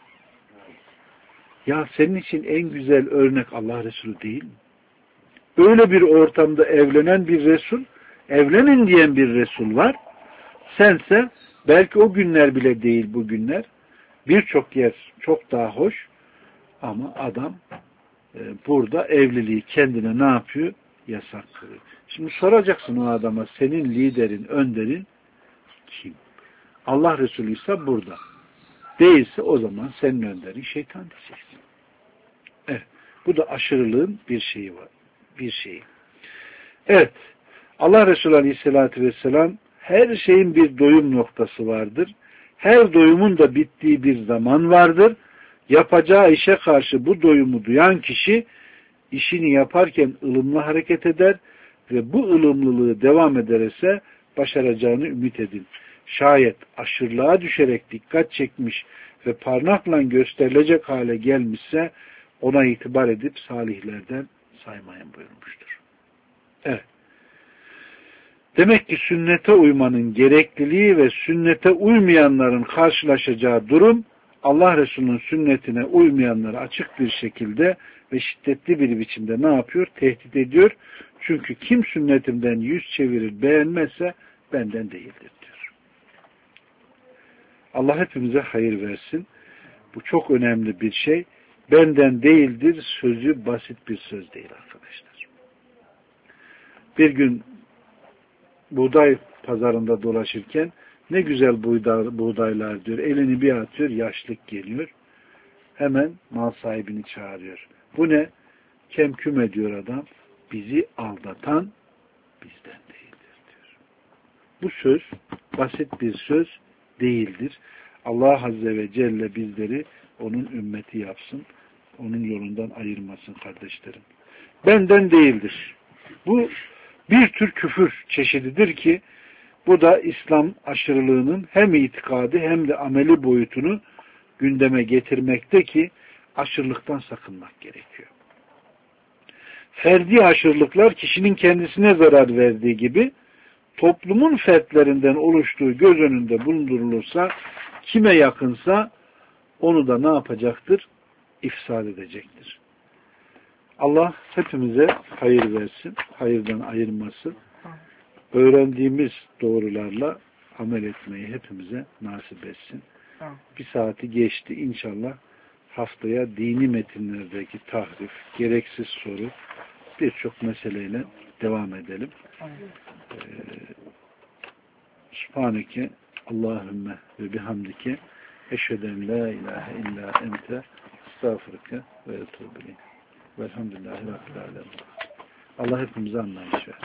Ya senin için en güzel örnek Allah Resulü değil mi? Öyle bir ortamda evlenen bir Resul, evlenin diyen bir Resul var. Sense belki o günler bile değil bu günler. Birçok yer çok daha hoş ama adam burada evliliği kendine ne yapıyor? Yasak kılıyor. Şimdi soracaksın o adama senin liderin, önderin kim? Allah Resulü ise burada. Değilse o zaman senin önderin şeytan diyeceksin. Evet. Bu da aşırılığın bir şeyi var. Bir şeyi. Evet. Allah Resulü Aleyhisselatü Vesselam her şeyin bir doyum noktası vardır. Her doyumun da bittiği bir zaman vardır. Yapacağı işe karşı bu doyumu duyan kişi işini yaparken ılımlı hareket eder ve bu ılımlılığı devam ederse başaracağını ümit edin. Şayet aşırılığa düşerek dikkat çekmiş ve parmakla gösterilecek hale gelmişse ona itibar edip salihlerden saymayın buyurmuştur. Evet. Demek ki sünnete uymanın gerekliliği ve sünnete uymayanların karşılaşacağı durum Allah Resulü'nün sünnetine uymayanları açık bir şekilde ve şiddetli bir biçimde ne yapıyor? Tehdit ediyor. Çünkü kim sünnetimden yüz çevirir beğenmezse benden değildir diyor. Allah hepimize hayır versin. Bu çok önemli bir şey. Benden değildir sözü basit bir söz değil arkadaşlar. Bir gün buğday pazarında dolaşırken ne güzel buğdaylar diyor. Elini bir atıyor, yaşlık geliyor. Hemen mal sahibini çağırıyor. Bu ne? Kemküm ediyor adam. Bizi aldatan bizden değildir diyor. Bu söz basit bir söz değildir. Allah Azze ve Celle bizleri onun ümmeti yapsın. Onun yolundan ayırmasın kardeşlerim. Benden değildir. Bu bir tür küfür çeşididir ki bu da İslam aşırılığının hem itikadı hem de ameli boyutunu gündeme getirmekte ki aşırılıktan sakınmak gerekiyor. Ferdi aşırılıklar kişinin kendisine zarar verdiği gibi toplumun fertlerinden oluştuğu göz önünde bulundurulursa kime yakınsa onu da ne yapacaktır? İfsad edecektir. Allah hepimize hayır versin, hayırdan ayırmasın. Öğrendiğimiz doğrularla amel etmeyi hepimize nasip etsin. Bir saati geçti. İnşallah haftaya dini metinlerdeki tahrif, gereksiz soru birçok meseleyle devam edelim. Subhaneke Allahümme ve bihamdike eşheden la ilahe illa ente estağfurke ve etûbü ileyk. Velhamdülillahi Rabbil alemin. Allah hepimize anlayış versin.